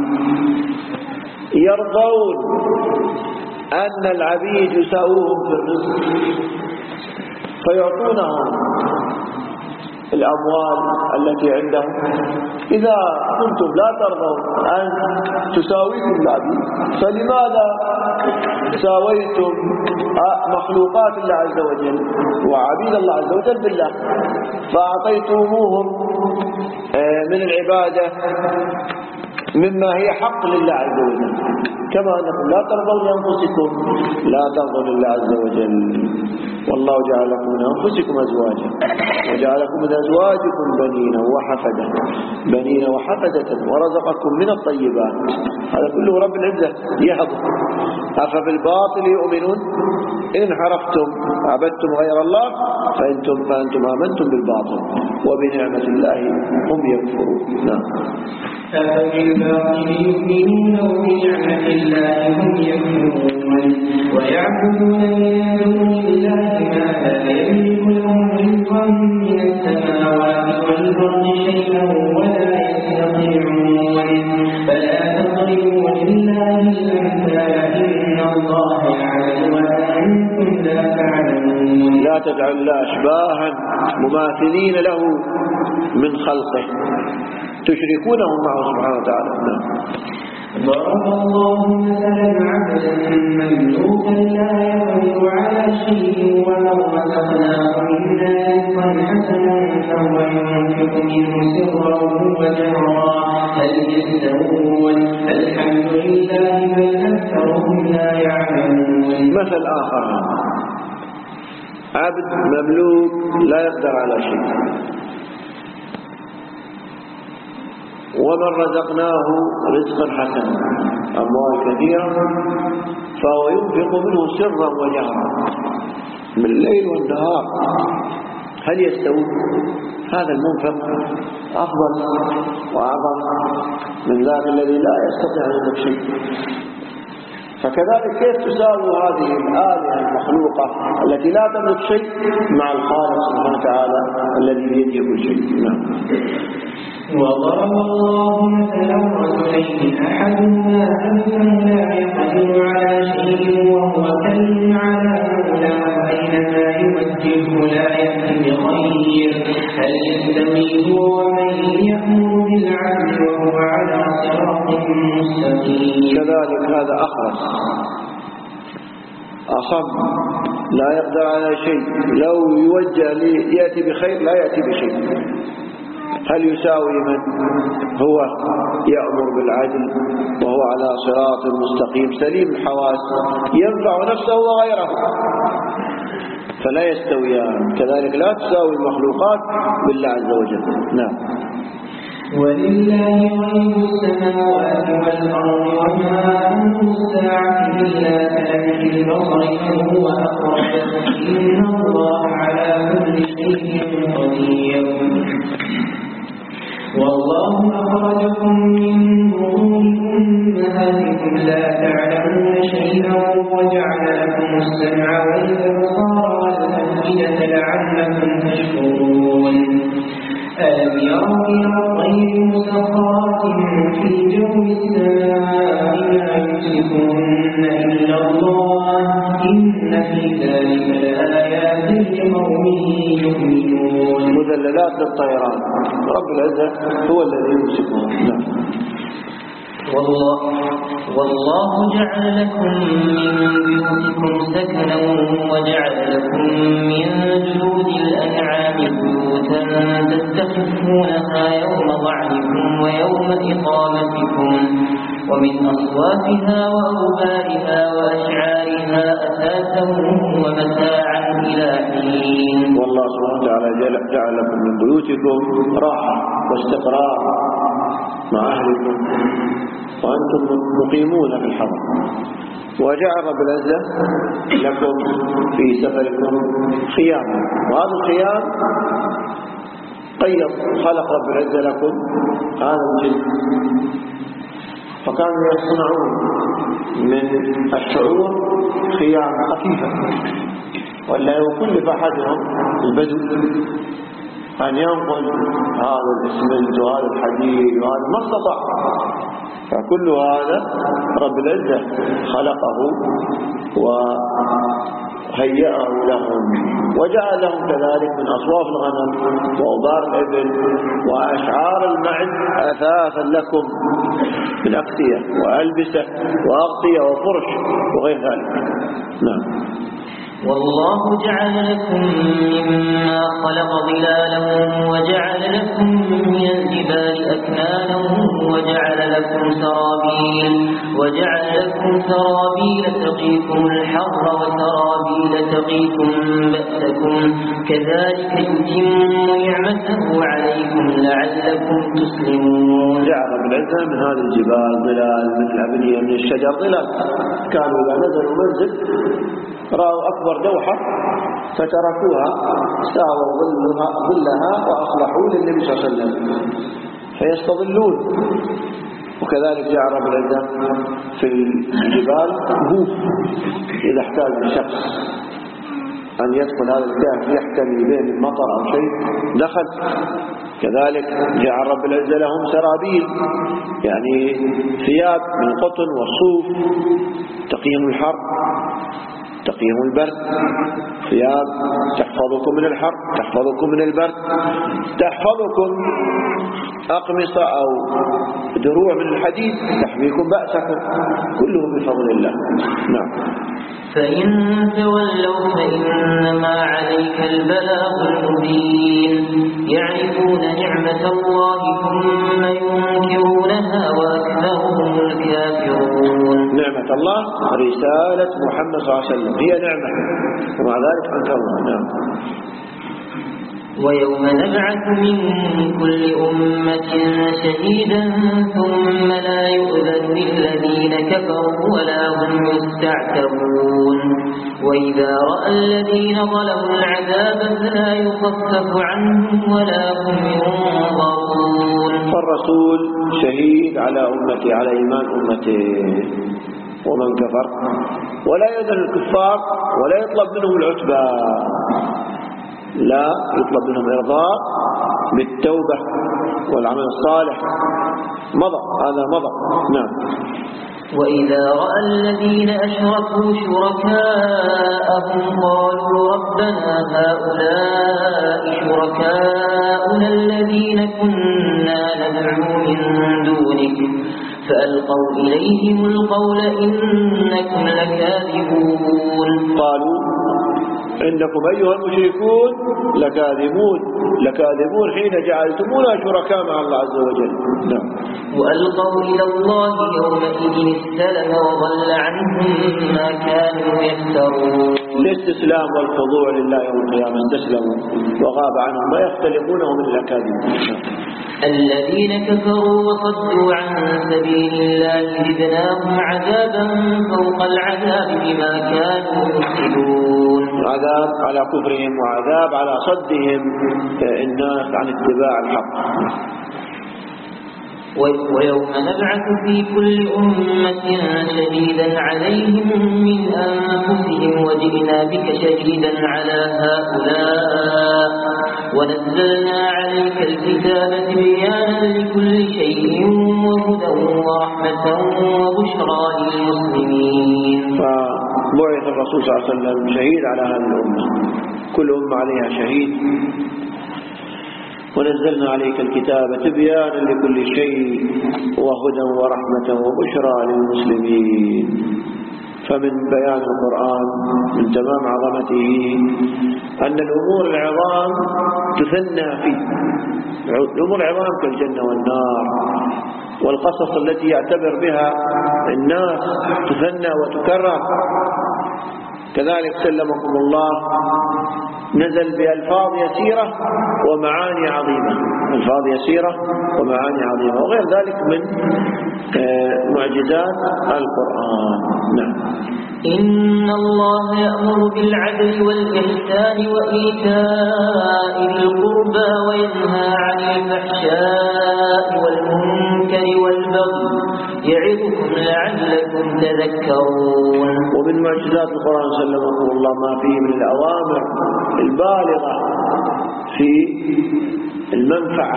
يرضون أن العبيد يساووهم في الرزق فيعطونهم الأموال التي عندهم؟ إذا كنتم لا ترضون أن تساويكم العبيد فلماذا ساويتم مخلوقات الله عز وجل وعبيد الله عز وجل بالله فأعطيتموهم من العبادة مما هي حق لله عز وجل، كما أنكم لا ترضون لأنفسكم لا ترضون لله عز وجل. والله جعل لكم من أنفسكم أزواجا وجعل لكم من أزواجكم بنين وحفدة بنين وحفدة ورزقكم من الطيبات. هذا كله رب العزة يهضم. أفبالباطل يؤمنون؟ إن حرفتم عبدتم غير الله فأنتم, فأنتم آمنتم بالباطل وبنعمة الله هم يكفرون. نعم. أفبالباطل يؤمنون وبنعمة الله هم يكفرون ويعبدون من دون الله ما لا يملك لهم رزقا من السماوات والأرض شيئا ولا يستطيعون. فلا تضربوا لله الأمثال إن الله يعلم وأنتم لا تعلمون. لا تجعل الله أشباها مماثلين له من خلقه تشركونه معه سبحانه وتعالى. ضرب الله مثلا عبدا مملوكا لا يقدر على شيء ولو رزقناه منا رزقا حسنا فهو ينفق منه سرا وجهرا هل يستوون؟ الحمد لله بل أكثرهم لا يعلمون. مثل آخر عبد مملوك لا يقدر على شيء ومن رزقناه رزقا حسنا أموال كثيرة فهو ينفق منه سرا وجهرا من الليل والنهار هل يستوي؟ هذا المنفق أفضل وأعظم من ذاك الذي لا يستطيع أن يملك شيء. فكذلك كيف تساوي هذه الآلهة المخلوقة التي لا تملك شيء مع الخالق سبحانه وتعالى الذي بيده كل شيء؟ نعم. وضرب الله مثلا رجلين أحدهما أنفق لا يقدر على شيء وهو كل على مولاه أينما يوجهه لا يأتي بخير هل يستوي هو ومن يأمر بالعدل وهو على صراط مستقيم. كذلك هذا أخرس أصم لا يقدر على شيء، لو يوجه ليأتي بخير لا يأتي بشيء. هل يساوي من هو يأمر بالعدل وهو على صراط مستقيم سليم الحواس ينفع نفسه وغيره؟ فلا يستويان. كذلك لا تساوي المخلوقات بالله عز وجل. نعم. ولله غيب السماوات والأرض وما أمر الساعة إلا كلمح البصر فهو أقرب إن الله على كل شيء قدير. والله أخرجكم من بطون أمهاتكم لا تعلمون شيئا وجعل لكم السمع والأبصار والأفئدة لعلكم تشكرون. ألم يروا إلى الطير مسخرات في جو السماء ما يمسكهن إلا الله إن في ذلك لآيات لقوم يؤمنون. مذللات للطيران رب العزة هو الذي يمسكهم. نعم. والله, والله جعل لكم من بيوتكم سكنا وجعل لكم من جلود الأنعام بيوتا تستخفونها يوم ضعنكم ويوم إقامتكم ومن أصوافها وأوبارها وأشعارها أساسا ومتاعا إلى حين. والله سبحانه وتعالى جعل لكم من بيوتكم راحة واستقرار مع أهلكم وأنتم مقيمون في الحرم، وجعل رب العزة لكم في سفركم خياما، وهذا الخيام قيض خلق رب العزة لكم هذا الجن، فكانوا يصنعون من الشعور خيام خفيفة، ولا يكلف أحدهم البدو أن ينقل هذا الإسمنت وهذا الحديد وهذا ما استطاع، فكل هذا رب العزة خلقه وهيأه لهم، وجعل لهم كذلك من أصواف الغنم وأوبار الإبل وأشعار المعز أثاثا لكم من أكسية وألبسة وأغطية وفرش وغير ذلك. نعم. والله جعل لكم مما خلق ظلالا وجعل لكم من الجبال أكنانا وجعل لكم سرابيل وجعل لكم سرابيل تقيكم الحر وسرابيل تقيكم بأسكم كذلك يتم نعمته عليكم لعلكم تسلمون. جعل رب العزة من هذه الجبال ظلال مثل أبنية من الشجر ظلال، كانوا إذا نزلوا منزل رأوا أكبر دوحة فتركوها ساووا ظلها, ظلها وأصلحوا للنبي صلى الله عليه وسلم فيستظلون. وكذلك جعل رب العزة في الجبال كهوف، إذا احتاج الشخص أن يدخل هذا الكهف يحتمي به من مطر أو شيء دخل. كذلك جعل رب العزة لهم سرابيل، يعني ثياب من قطن والصوف تقيهم الحر تقيهم البرد، ثياب تحفظكم من الحر تحفظكم من البرد تحفظكم، أقمصة أو دروع من الحديد تحميكم بأسكم، كله بفضل الله. نعم. فإن تولوا فإنما عليك البلاغ المبين يعرفون نعمة الله ثم ينكرونها وأكثرهم الكافرون. نعمة الله رسالة محمد صلى الله عليه وسلم هي نعمة ومع ذلك أنكرها. نعم. ويوم نبعث من كل أمة شهيدا ثم لا يؤذن للذين كفروا ولا هم يستعتبون وإذا رأى الذين ظلموا العذاب فلا يخفف عنهم ولا هم ينظرون. فالرسول شهيد على أمته على إيمان أمته ومن كفر ولا يؤذن الكفار ولا يطلب منهم العتبى، لا يطلب منهم إرضاء بالتوبة والعمل الصالح، مضى هذا مضى. نعم. وإذا رأى الذين أشركوا شركاءهم قالوا ربنا هؤلاء شركاؤنا الذين كنا ندعو من دونك فألقوا إليهم القول إنكم لكاذبون. قالوا إنكم أيها المشركون لكاذبون لكاذبون حين جعلتمونا شركاء مع الله عز وجل. نعم. وألقوا إلى الله يومئذ السلم وضل عنهم ما كانوا يفترون. الاستسلام والخضوع لله يوم القيامة استسلموا وغاب عنهم ما يختلقونه من الأكاذيب. الذين كفروا وصدوا عن سبيل الله زدناهم عذابا فوق العذاب بما كانوا يفسدون. عذاب على كفرهم وعذاب على صدهم الناس عن اتباع الحق. ويوم نبعث في كل أمة شهيدا عليهم من أنفسهم وجئنا بك شهيدا على هؤلاء ونزلنا عليك الكتاب بيانا لكل شيء وهدى ورحمة وبشرى للمسلمين. فبعث الرسول صلى الله عليه وسلم شهيد على هذه الأمة، كل أمة عليها شهيد. ونزلنا عليك الكتاب تبيانا لكل شيء وهدى ورحمة وبشرى للمسلمين. فمن بيان القرآن من تمام عظمته أن الأمور العظام تثنى فيه. الأمور العظام كالجنة والنار والقصص التي يعتبر بها الناس تثنى وتكرر. كذلك سلمكم الله نزل بألفاظ يسيرة ومعاني عظيمة، ألفاظ يسيرة ومعاني عظيمة، وغير ذلك من معجزات القرآن. نعم. إن الله يأمر بالعدل والإحسان وإيتاء ذي القربى وينهى عن الفحشاء والمنكر والبغي يعظكم لعلكم تذكرون. ومن معجزات القرآن سلمكم الله ما فيه من الأوامر البالغة في المنفعة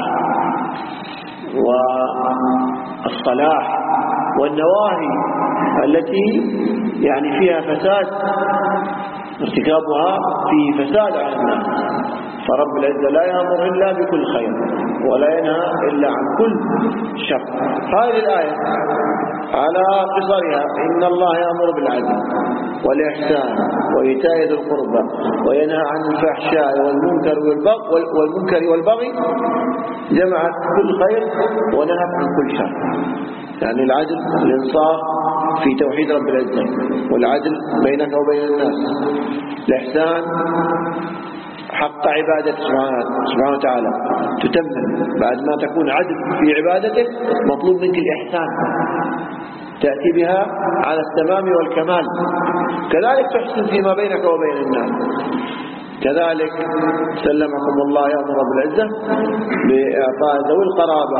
والصلاح والنواهي التي يعني فيها فساد، ارتكابها فيه فساد على الناس. فرب العزة لا يأمر إلا بكل خير ولا ينهى إلا عن كل شر. هذه الآية على قصرها إن الله يأمر بالعدل والإحسان وإيتاء ذي القربى وينهى عن الفحشاء والمنكر والبغي والمنكر والبغي جمعت كل خير ونهت عن كل شر. يعني العدل الإنصاف في توحيد رب العزة والعدل بينك وبين الناس، الإحسان حق عبادته سبحانه وتعالى تتمم بعد ما تكون عدل في عبادتك مطلوب منك الإحسان تأتي بها على التمام والكمال. كذلك تحسن فيما بينك وبين الناس. كذلك سلمكم الله يأمر رب العزة بإعطاء ذوي القرابة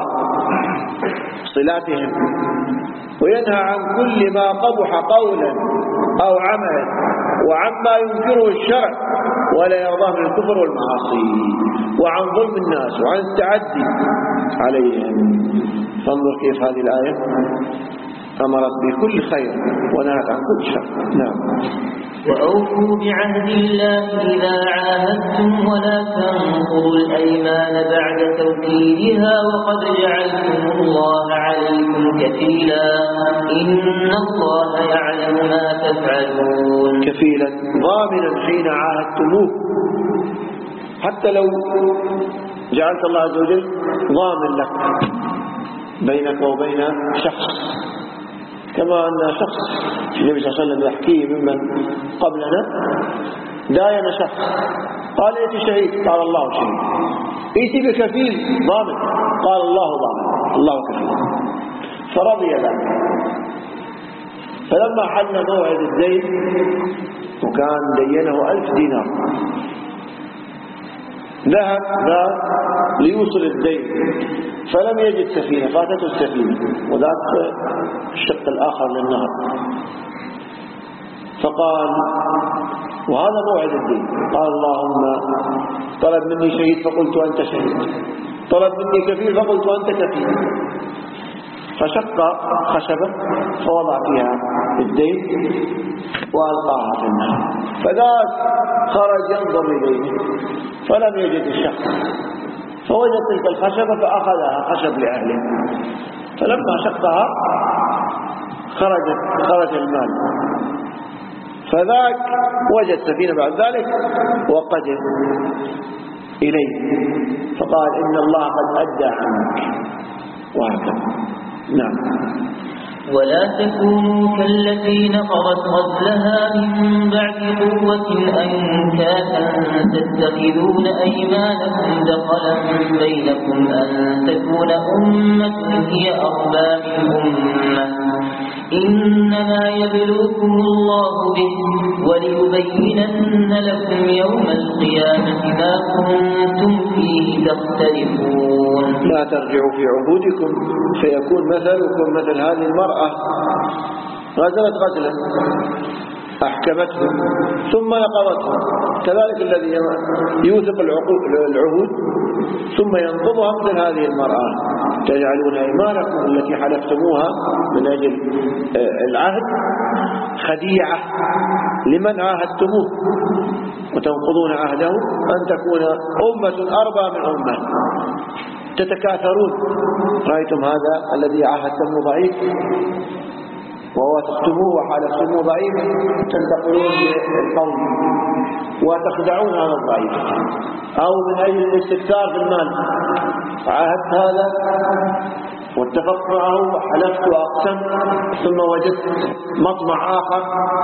صلاتهم وينهى عن كل ما قبح قولا أو عملا وعما ينكره الشرع ولا يرضاه من الكفر والمعاصي وعن ظلم الناس وعن التعدي عليهم. فانظر كيف هذه الآية أمرت بكل خير ونهت عن كل شر. نعم. وأوفوا بعهد الله إذا عاهدتم ولا تنقضوا الأيمان بعد توكيدها وقد جعلتم الله عليكم كفيلا إن الله يعلم ما تفعلون. كفيلا ضامنا حين عاهدتموه، حتى لو جعلت الله عز وجل ضامن لك بينك وبين شخص، كما أن شخص النبي صلى الله عليه وسلم يحكيه ممن قبلنا داين شخص قال ائت شهيد قال الله شهيد، ائت بكفيل ضامن قال الله ضامن الله كفيل، فرضي ذلك. فلما حل موعد الدين وكان دينه ألف دينار ذهب ذاك ليوصل الدين فلم يجد سفينة فاتته السفينة وذاك الشق الآخر للنهر، فقال وهذا موعد الدين، قال اللهم طلب مني شهيد فقلت أنت شهيد، طلب مني كفيل فقلت أنت كفيل، فشق خشبة فوضع فيها الدين وألقاها في النهر، فذاك خرج ينظر إليه فلم يجد الشخص فوجد تلك الخشبة فأخذها خشب لأهله، فلما شقها خرجت خرج المال فذاك وجد سفينة بعد ذلك وقدم إليه فقال إن الله قد أدى عنك وهكذا. نعم. ولا تكونوا كالتي نقضت غزلها من بعد قوة أنكاثا تتخذون أيمانكم دخلا بينكم أن تكون أمة هي أربى من أمة إنما يبلوكم الله به وليبينن لكم يوم القيامة ما كنتم فيه تختلفون. لا ترجعوا في عهودكم فيكون مثلكم مثل هذه المرأة غزلت غزلا أحكمته ثم نقضته، كذلك الذي يوثق العهود ثم ينقضها مثل هذه المرأة. تجعلون أيمانكم التي حلفتموها من أجل العهد خديعة لمن عاهدتموه وتنقضون عهده أن تكون أمة أربى من أمة تتكاثرون. رأيتم هذا الذي عاهدتموه ضعيف ووثقتموه وحالفتموه ضعيف تنتقلون بالقول وتخدعون هذا الضعيف، أو من أجل الاستكثار في المال عاهدت هذا واتفقت معه وحلفت وأقسمت ثم وجدت مطمع آخر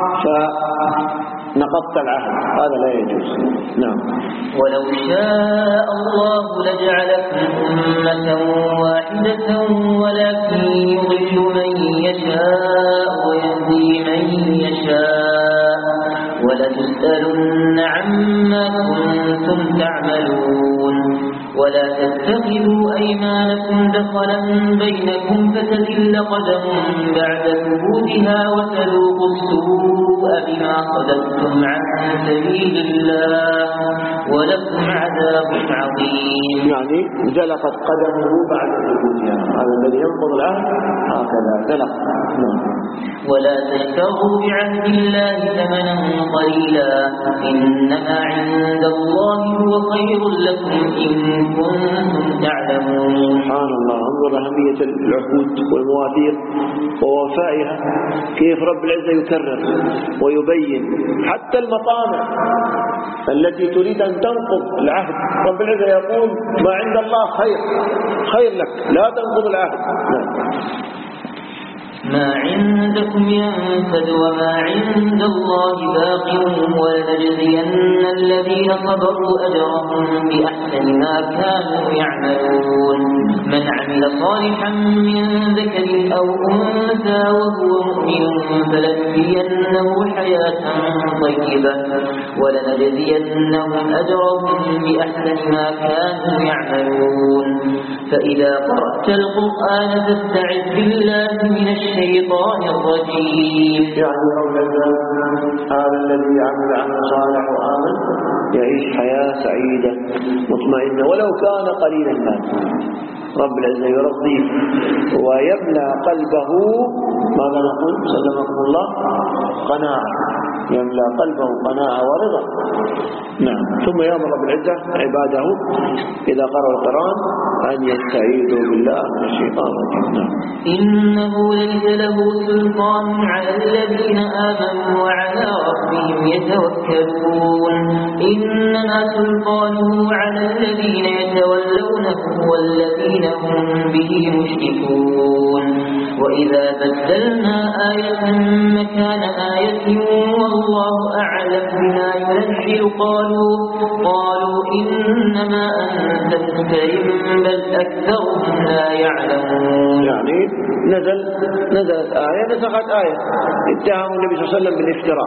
فنقضت العهد، هذا لا يجوز. نعم. ولو شاء الله لجعلكم أمة واحدة ولكن يضل من يشاء ويهدي من يشاء ولتسألن عما كنتم تعملون. ولا تتخذوا أيمانكم دخلا بينكم فتزل قدم بعد ثبوتها وتذوقوا السوء بما صددتم عن سبيل الله ولكم عذاب عظيم. يعني زلقت قدمه بعد ثبوتها، هذا الذي ينقض العهد هكذا زلق. ولا تشتروا بعهد الله ثمنا قليلا إنما عند الله هو خير لكم إن كنتم تعلمون. سبحان الله، انظر أهمية العهود والمواثيق ووفائها، كيف رب العزة يكرر ويبين حتى المطامع التي تريد أن تنقض العهد. رب العزة يقول ما عند الله خير خير لك، لا تنقض العهد. ما عندكم ينفد وما عند الله باق ولنجزين الذين صبروا أجرهم بأحسن ما كانوا يعملون. من عمل صالحا من ذكر أو أنثى وهو مؤمن فلنحيينه حياة طيبة ولنجزينهم أجرهم بأحسن ما كانوا يعملون. فإذا قرأت القرآن فاستعذ بالله من الشيطان الرجيم. يعني أولا هذا الذي عمل عمل صالح وآمن يعيش حياة سعيدة مطمئنة ولو كان قليل المال. رب العزة يرضيه ويملأ قلبه، ماذا نقول سلمكم الله، قناعة، يملأ قلبه قناعة ورضا. نعم. ثم يأمر رب العزة عباده إذا قرأوا القرآن أن يستعيذوا بالله من الشيطان الرجيم. نعم. إنه ليس له سلطان على الذين آمنوا وعلى ربهم يتوكلون. إنما سلطانه على الذين يتولونه والذين هم به مشركون. وإذا بدلنا آية مكان آية والله أعلم بما ينزل قالوا قالوا إنما أنت مفتر بل أكثرهم لا يعلمون. يعني نزل نزلت آية نسخت آية، اتهموا النبي صلى الله عليه وسلم بالافتراء،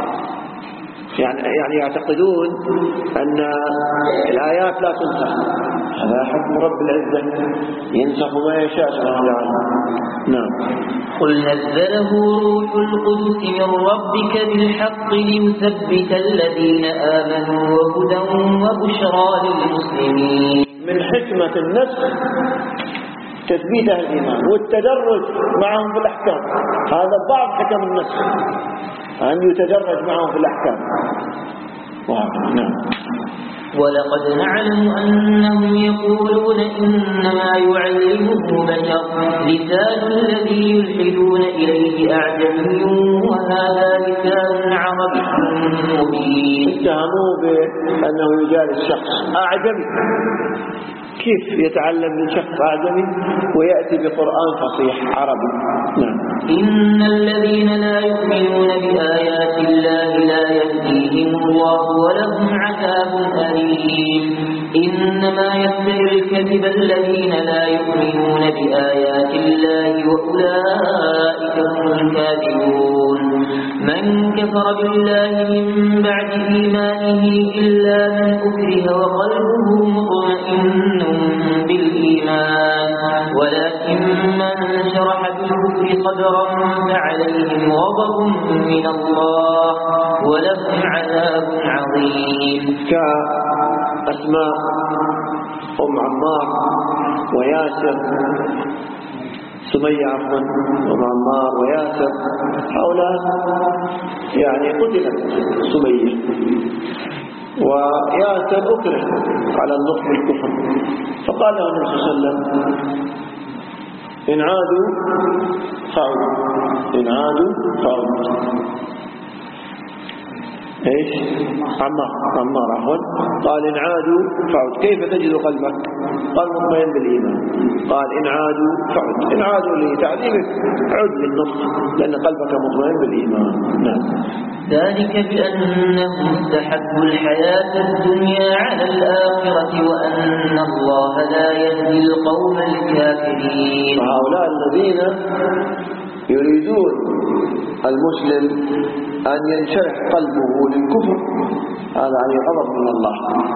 يعني يعني يعتقدون أن الآيات لا تنسخ. هذا حكم رب العزة ينسخ ما يشاء سبحانه وتعالى. نعم. قل نزله روح القدس من ربك بالحق ليثبت الذين آمنوا وهدى وبشرى للمسلمين. من حكمة النسخ تثبيت الإيمان والتدرج معهم في الأحكام، هذا بعض حكم النسخ أن يتدرج معهم في الأحكام. وهكذا. نعم. ولقد نعلم أنهم يقولون إنما يعلمه بشر لسان الذي يلحدون إليه أعجمي وهذا لسان عربي مبين. اتهموه بأنه يجالس شخص أعجمي، كيف يتعلم من شخص أعجمي ويأتي بقرآن فصيح عربي؟ نعم. إن الذين لا يؤمنون بآيات الله لا يهديهم الله ولهم عذاب أليم. إنما يفتري الكذب الذين لا يؤمنون بآيات الله وأولئك هم الكاذبون. من كفر بالله من بعد إيمانه إلا من أكره وقلبه مطمئن بالإيمان ولكن من شرح بالكفر صدرا فعليهم غضب من الله ولهم عذاب عظيم. كأسماء أم عمار وياسر، سمية عفوا أم عمار وياسر، هؤلاء يعني قتلت سمية وياسر أكره على النطق بالكفر، فقال له النبي صلى الله عليه وسلم إن عادوا فعود، إن عادوا فعود. ايش؟ عمار عمار عفوا قال إن عادوا فعود. كيف تجد قلبك؟ قال مطمئن بالإيمان. قال إن عادوا فعود، إن عادوا لتعذيبك عد للنص لأن قلبك مطمئن بالإيمان. نعم. ذلك بأنهم استحبوا الحياة الدنيا على الآخرة وأن الله لا يهدي القوم الكافرين. وهؤلاء الذين يريدون المسلم أن ينشرح قلبه للكفر هذا عليه غضب من الله.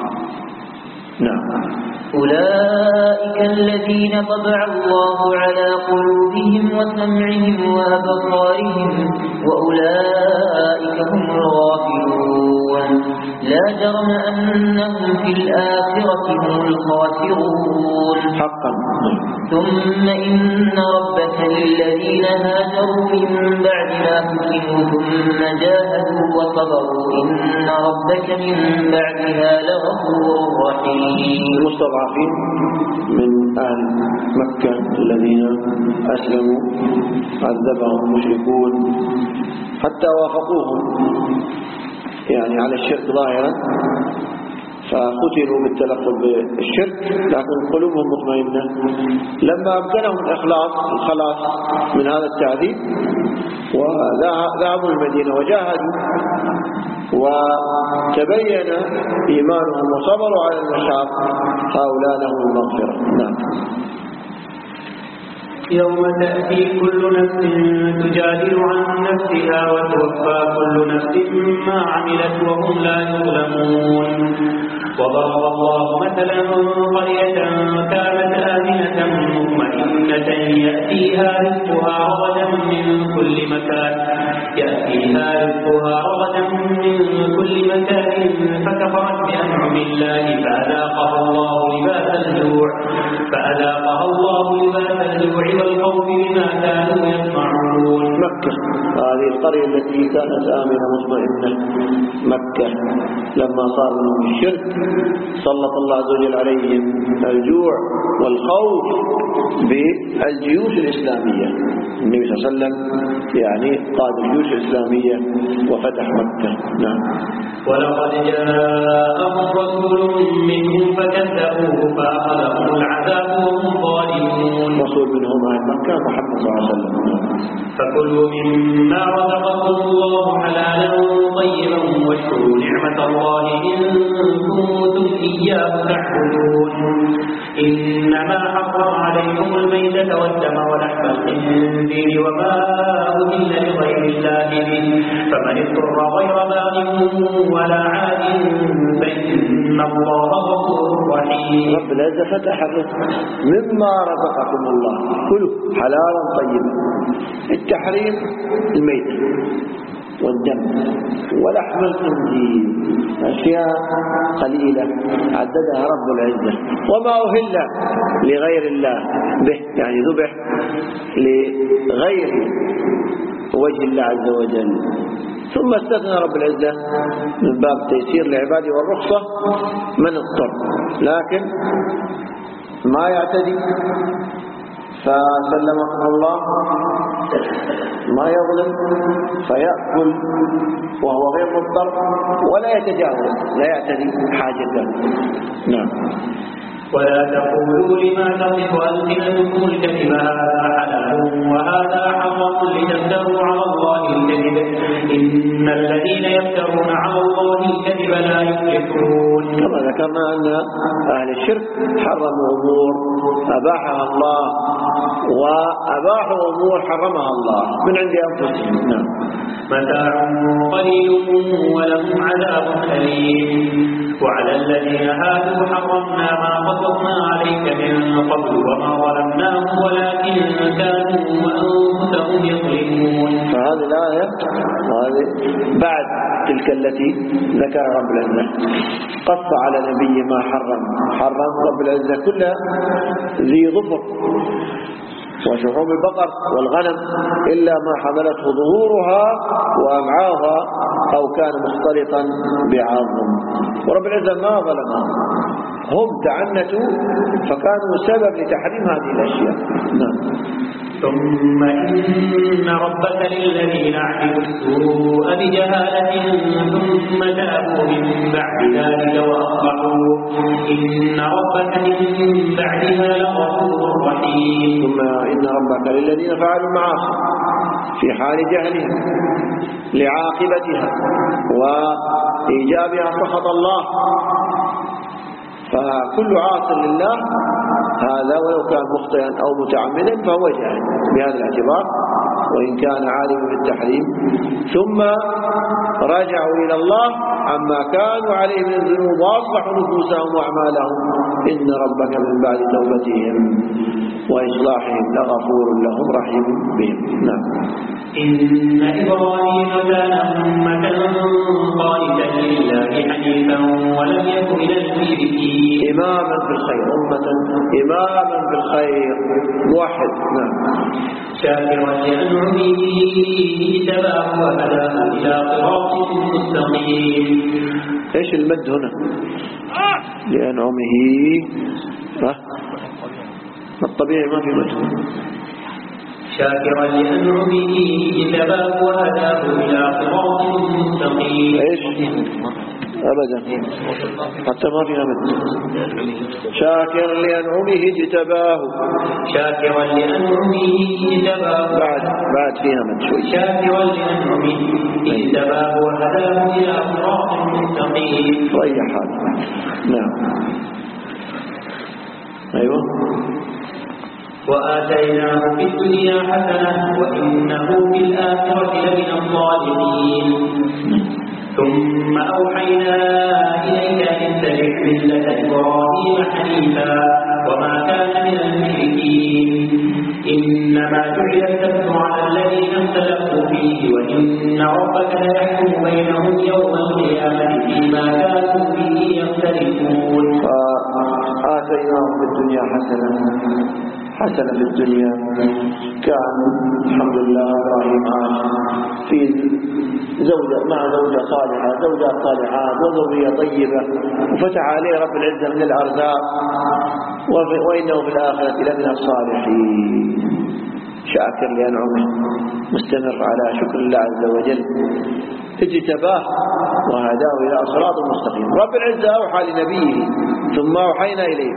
نعم. أولئك الذين طبع الله على قلوبهم وسمعهم وأبصارهم وأولئك هم الغافلون. لا جرم أنهم في الآخرة هم الخاسرون حقا. ثم إن ربك للذين هاجروا من بعد ما فتنوا ثم جاهدوا وصبروا إن ربك من بعدها لغفور رحيم. المستضعفين من أهل مكة الذين أسلموا عذبهم المشركون حتى وافقوهم يعني على الشرك ظاهرا فقتلوا بالتلقب بالشرك لكن قلوبهم مطمئنة. لما أمكنهم الإخلاص الخلاص من هذا التعذيب وذهبوا المدينة وجاهدوا وتبين إيمانهم وصبروا على المشاق هؤلاء لهم المغفرة. نعم. يوم تأتي كل نفس تجادل عن نفسها وتوفى كل نفس ما عملت وهم لا يظلمون. وضرب الله مثلا قرية كانت آمنة مطمئنة يأتيها رزقها رغدا من كل مكان يأتيها رزقها رغدا من كل مكان فكفرت بأنعم الله فأذاقها الله لباس الجوع فأذاقها الله لباس الجوع والخوف بما كانوا يصنعون. مكة هذه القرية التي كانت آمنة مطمئنة مكة لما صار منهم الشرك سلط الله عز وجل عليهم الجوع والخوف بالجيوش الإسلامية. النبي صلى الله عليه وسلم يعني قاد الجيوش الإسلامية وفتح مكة. نعم. ولقد جاءهم رسول منهم فكذبوه فأخذهم العذاب وهم ظالمون. رسول منهم أهل مكة محمد صلى الله عليه وسلم. فكلوا مما رزقكم الله حلالا طيبا واشكروا نعمة الله إن كنتم إياه تعبدون. إنما حرم عليكم الميتة والدم ولحم الخنزير وما أهل لغير الله به فمن اضطر غير باغ ولا عاد فإن الله غفور رحيم. رب العزة فتح الرزق مما رزقكم الله، كلوا حلالا طيبا. التحريم الميت، الحلال الطيب. التحريم الدم، الحنزير، الخنزير، الدم، الخنزير، الخنزير، الخنزير، الخنزير، الخنزير، الخنزير، الخنزير، الخنزير، الخنزير، والدم ولحم الخنزير، أشياء قليلة عددها رب العزة. وما أهل لغير الله به، يعني ذبح لغير وجه الله عز وجل. ثم استثنى رب العزة من باب تيسير لعباده والرخصة من اضطر، لكن ما يعتدي فسلمكم الله، ما يظلم فيأكل وهو غير مضطر، ولا يتجاوز، لا يعتدي حاجته. نعم. ولا تقولوا لما تصف ألسنتكم الكذب هذا حلال وهذا حرام لتفتروا على الله الكذب إن الذين يفترون على الله الكذب لا يفلحون. كما ذكرنا أن أهل الشرك حرموا أمور أباحها الله وأباحوا أمور حرمها الله من عند أنفسهم. نعم. متاع قليل ولهم عذاب أليم. وعلى الذين هادوا حرمنا ما قصصنا عليك من قبل وما ظلمناهم ولكن كانوا أنفسهم يظلمون. فهذه الآية وهذه بعد تلك التي ذكرها رب العزة قص على نبي ما حرم حرم رب العزة كل ذي ظفر وشحوم البقر والغنم إلا ما حملته ظهورها وأمعاها أو كان مختلطا بعظم. ورب العزة ما ظلمهم، هم تعنتوا فكانوا سبب لتحريم هذه الأشياء. نعم. ثم إن ربك للذين عملوا السوء بجهالة ثم تابوا من بعد ذلك وأصلحوا إن ربك من بعدها لغفور رحيم. ثم إن ربك للذين فعلوا المعاصي في حال جهلهم لعاقبتها وإيجابها سخط الله، فكل عاص لله هذا ولو كان مخطئا أو متعمدا فهو جاهل بهذا الاعتبار وإن كان عالما بالتحريم. ثم رجعوا إلى الله عما كانوا عليه من الذنوب وأصلحوا نفوسهم وأعمالهم إن ربك من بعد توبتهم وإصلاحهم لغفور لهم رحيم بهم. نعم. إن إبراهيم كان أمة قانتا لله حنيفا ولم يكن من المشركين. إماما في الخير، أمة إماما في الخير موحد. نعم. شاكرا لأنعمه اجتباه وهداه إلى صراط مستقيم. إيش المد هنا؟ لأنعمه الطبيعي ما في مد. شاكرا لأنعمه اجتباه وهداه إلى صراط مستقيم. إيش؟ أبدا حتى ما فيها مد. شاكرا لأنعمه اجتباه. شاكرا لأنعمه اجتباه بعد بعد فيها مد شوي. شاكرا لأنعمه اجتباه وهداه إلى صراط مستقيم. ريح هذا. نعم. أيوة. وآتيناه في الدنيا حسنة وإنه في الآخرة لمن الصالحين. ثم أوحينا إليك أن اتبع ملة إبراهيم حنيفا وما كان من المشركين. إنما جعل السبت على الذين اختلفوا فيه وإن ربك ليحكم بينهم يوم القيامة فيما كانوا فيه يختلفون. فآتيناه في الدنيا حسنة حسنة في الدنيا، كان الحمد لله إبراهيم عاش في زوجة مع زوجة صالحة زوجات صالحات وذرية طيبة وفتح عليه رب العزة من الأرزاق وإنه في الآخرة لمن الصالحين. شاكر لأنعمه مستمر على شكر الله عز وجل اجتباه وهداه إلى صراط مستقيم. رب العزة أوحى لنبيه ثم أوحينا إليك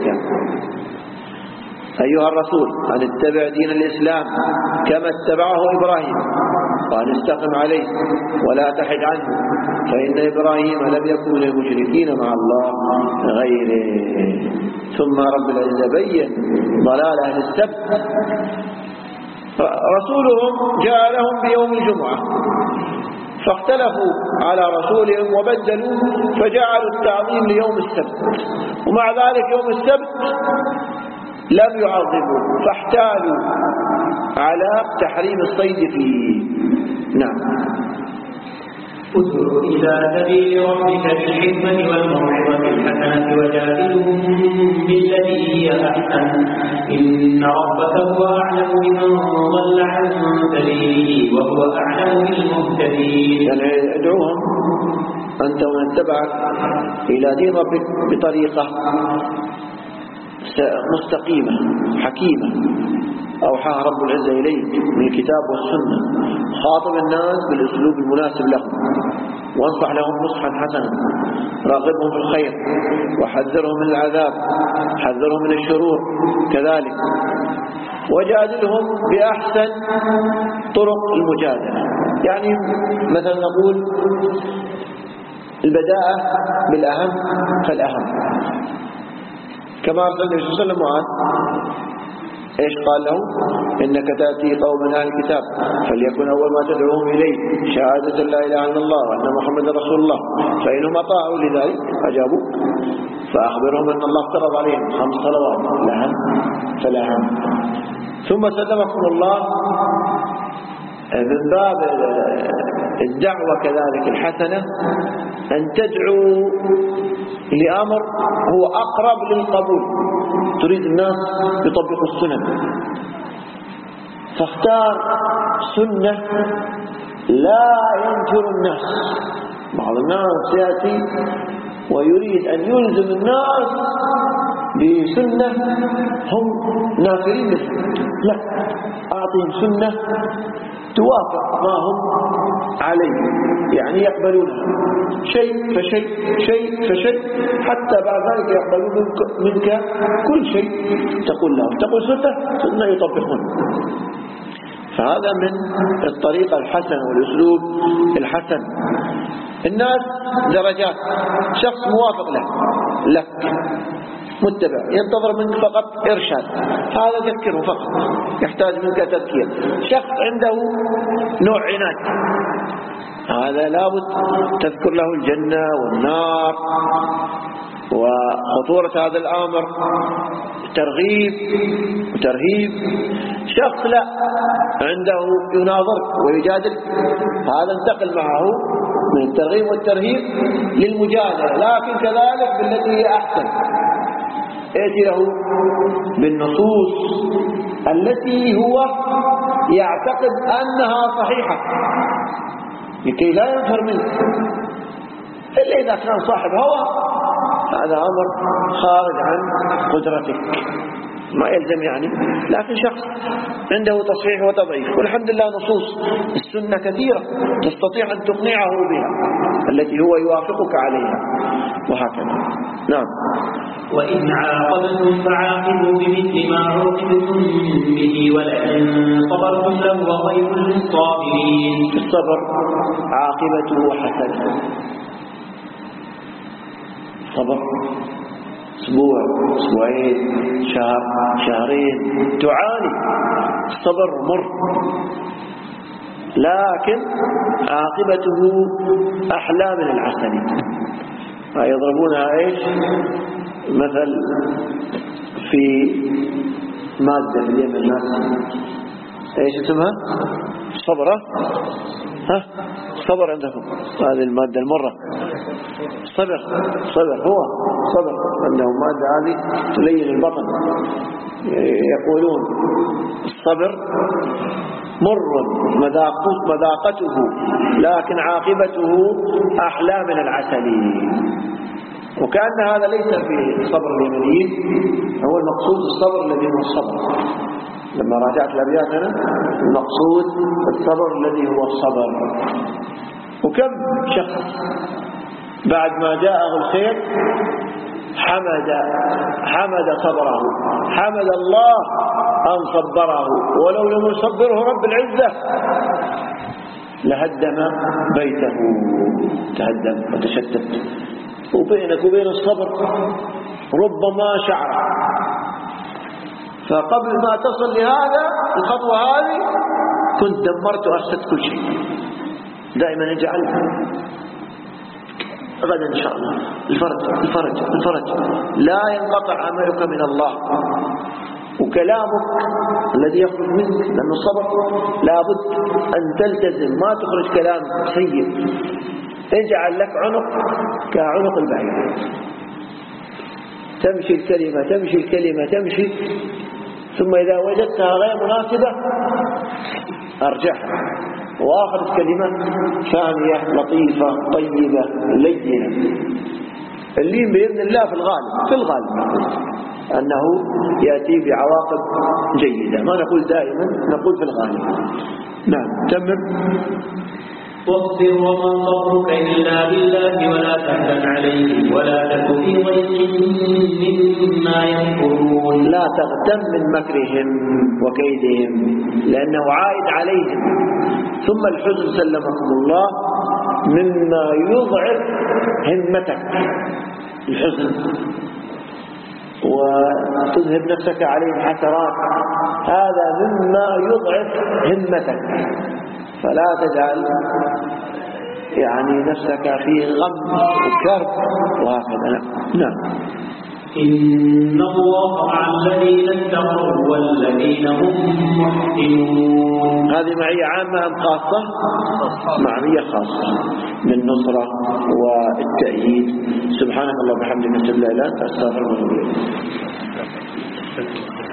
أيها الرسول أن اتبع دين الإسلام كما اتبعه إبراهيم وأن استقم عليه ولا تحد عنه فإن إبراهيم لم يكن من المشركين مع الله غيره. ثم رب العزة بين ضلال أهل السبت. رسولهم جاء لهم بيوم الجمعة فاختلفوا على رسولهم وبدلوا فجعلوا التعظيم ليوم السبت، ومع ذلك يوم السبت لم يعظموا فاحتالوا على تحريم الصيد فيه. نعم. ادع إلى سبيل ربك بالحكمة والموعظة الحسنة وجادلهم بالتي هي أحسن إن ربك هو أعلم بمن ضل عن سبيله وهو أعلم بالمهتدين. يعني ادعوهم أنت ومن اتبعك إلى دين ربك بطريقة مستقيمة حكيمة أوحاها رب العزة إليك من الكتاب والسنة. خاطب الناس بالأسلوب المناسب لهم وانصح لهم نصحا حسنا، راغبهم في الخير وحذرهم من العذاب، حذرهم من الشرور كذلك، وجادلهم بأحسن طرق المجادلة. يعني مثلا نقول البداءة بالأهم فالأهم، كما أرسل النبي صلى الله عليه وسلم معاذ إيش قال له؟ إنك تأتي قوم أهل الكتاب فليكن أول ما تدعوهم إليه شهادة لا إله إلا الله وأن محمد رسول الله، فإنهم أطاعوا لذلك أجابوا فأخبرهم أن الله افترض عليهم خمس صلوات الأهم فالأهم. ثم سلمكم الله من باب الدعوة كذلك الحسنة أن تدعو لأمر هو أقرب للقبول، تريد الناس يطبقوا السنن، فاختار سنة لا ينفر الناس. بعض الناس يأتي ويريد أن يلزم الناس بسنة هم نافرين منها، لا، أعطيهم سنة توافق ما هم عليه، يعني يقبلونها شيء فشيء شيء فشيء حتى بعد ذلك يقبلون منك كل شيء تقول له، تقول سنة سنة يطبقون. فهذا من الطريقة الحسنة والأسلوب الحسن. الناس درجات، شخص موافق له لك متبع ينتظر منك فقط إرشاد، هذا ذكره فقط يحتاج منك تذكير. شخص عنده نوع عناد، هذا لابد تذكر له الجنة والنار وخطورة هذا الأمر، ترغيب وترهيب. شخص لا عنده يناظرك ويجادل، هذا انتقل معه من الترغيب والترهيب للمجادلة، لكن كذلك بالتي هي أحسن. ائتي له بالنصوص التي هو يعتقد أنها صحيحة لكي لا ينفر منك، إلا إذا كان صاحب هوى هذا أمر خارج عن قدرتك ما يلزم يعني. لكن شخص عنده تصحيح وتضعيف، والحمد لله نصوص السنة كثيرة تستطيع أن تقنعه بها التي هو يوافقك عليها وهكذا. نعم. وإن عاقبتم فعاقبوا بمثل ما عوقبتم به ولئن صبرتم لهو خير للصابرين. الصبر عاقبته حسنة، صبر أسبوع أسبوعين شهر شهرين تعاني، الصبر مر، لكن عاقبته أحلى من العسل. يضربونها إيش مثل في مادة في اليمن الناس إيش اسمها؟ صبرة، ها صبر عندكم هذه المادة المرة، صبر صبر هو صبر عندهم مادة هذه تلين البطن. يقولون الصبر مر مذاقته لكن عاقبته أحلى من العسل. وكأن هذا ليس في صبر اليمنيين، هو المقصود الصبر الذي هو الصبر. لما راجعت الأبيات أنا المقصود الصبر الذي هو الصبر. وكم شخص بعد ما جاءه الخير حمد حمد صبره، حمد الله أن صبره، ولو لم يصبره رب العزة لهدم بيته، تهدم وتشتت. وبينك وبين الصبر ربما شعر، فقبل ما تصل لهذا الخطوة هذه كنت دمرت وأفسدت كل شيء. دائما اجعل غدا إن شاء الله الفرج الفرج الفرج، لا ينقطع عملك من الله وكلامك الذي يخرج منك، لأن الصبر لابد أن تلتزم، ما تخرج كلام سيء. اجعل لك عنق كعنق البعير، تمشي الكلمة تمشي الكلمة تمشي، ثم إذا وجدتها غير مناسبة أرجعها وآخر كلمة ثانية لطيفة طيبة لينة. اللين بإذن الله في الغالب في الغالب أنه يأتي بعواقب جيدة، ما نقول دائما، نقول في الغالب. نعم تمم. واصبر وما صبرك إلا بالله ولا تحزن عليهم ولا تك في ضيق مما يمكرون. لا تغتم من مكرهم وكيدهم لأنه عائد عليهم. ثم الحزن سلمكم الله مما يضعف همتك، الحزن وتذهب نفسك عليهم حسرات، هذا مما يضعف همتك، فلا تجعل يعني نفسك في غم وكرب وهكذا. نعم. إن الله مع الذين اتقوا والذين هم محسنون. هذه معية عامة أم خاصة؟ معية خاصة بالنصرة والتأييد. سبحانك اللهم وبحمدك أشهد أن لا إله إلا أنت أستغفرك وأتوب إليك.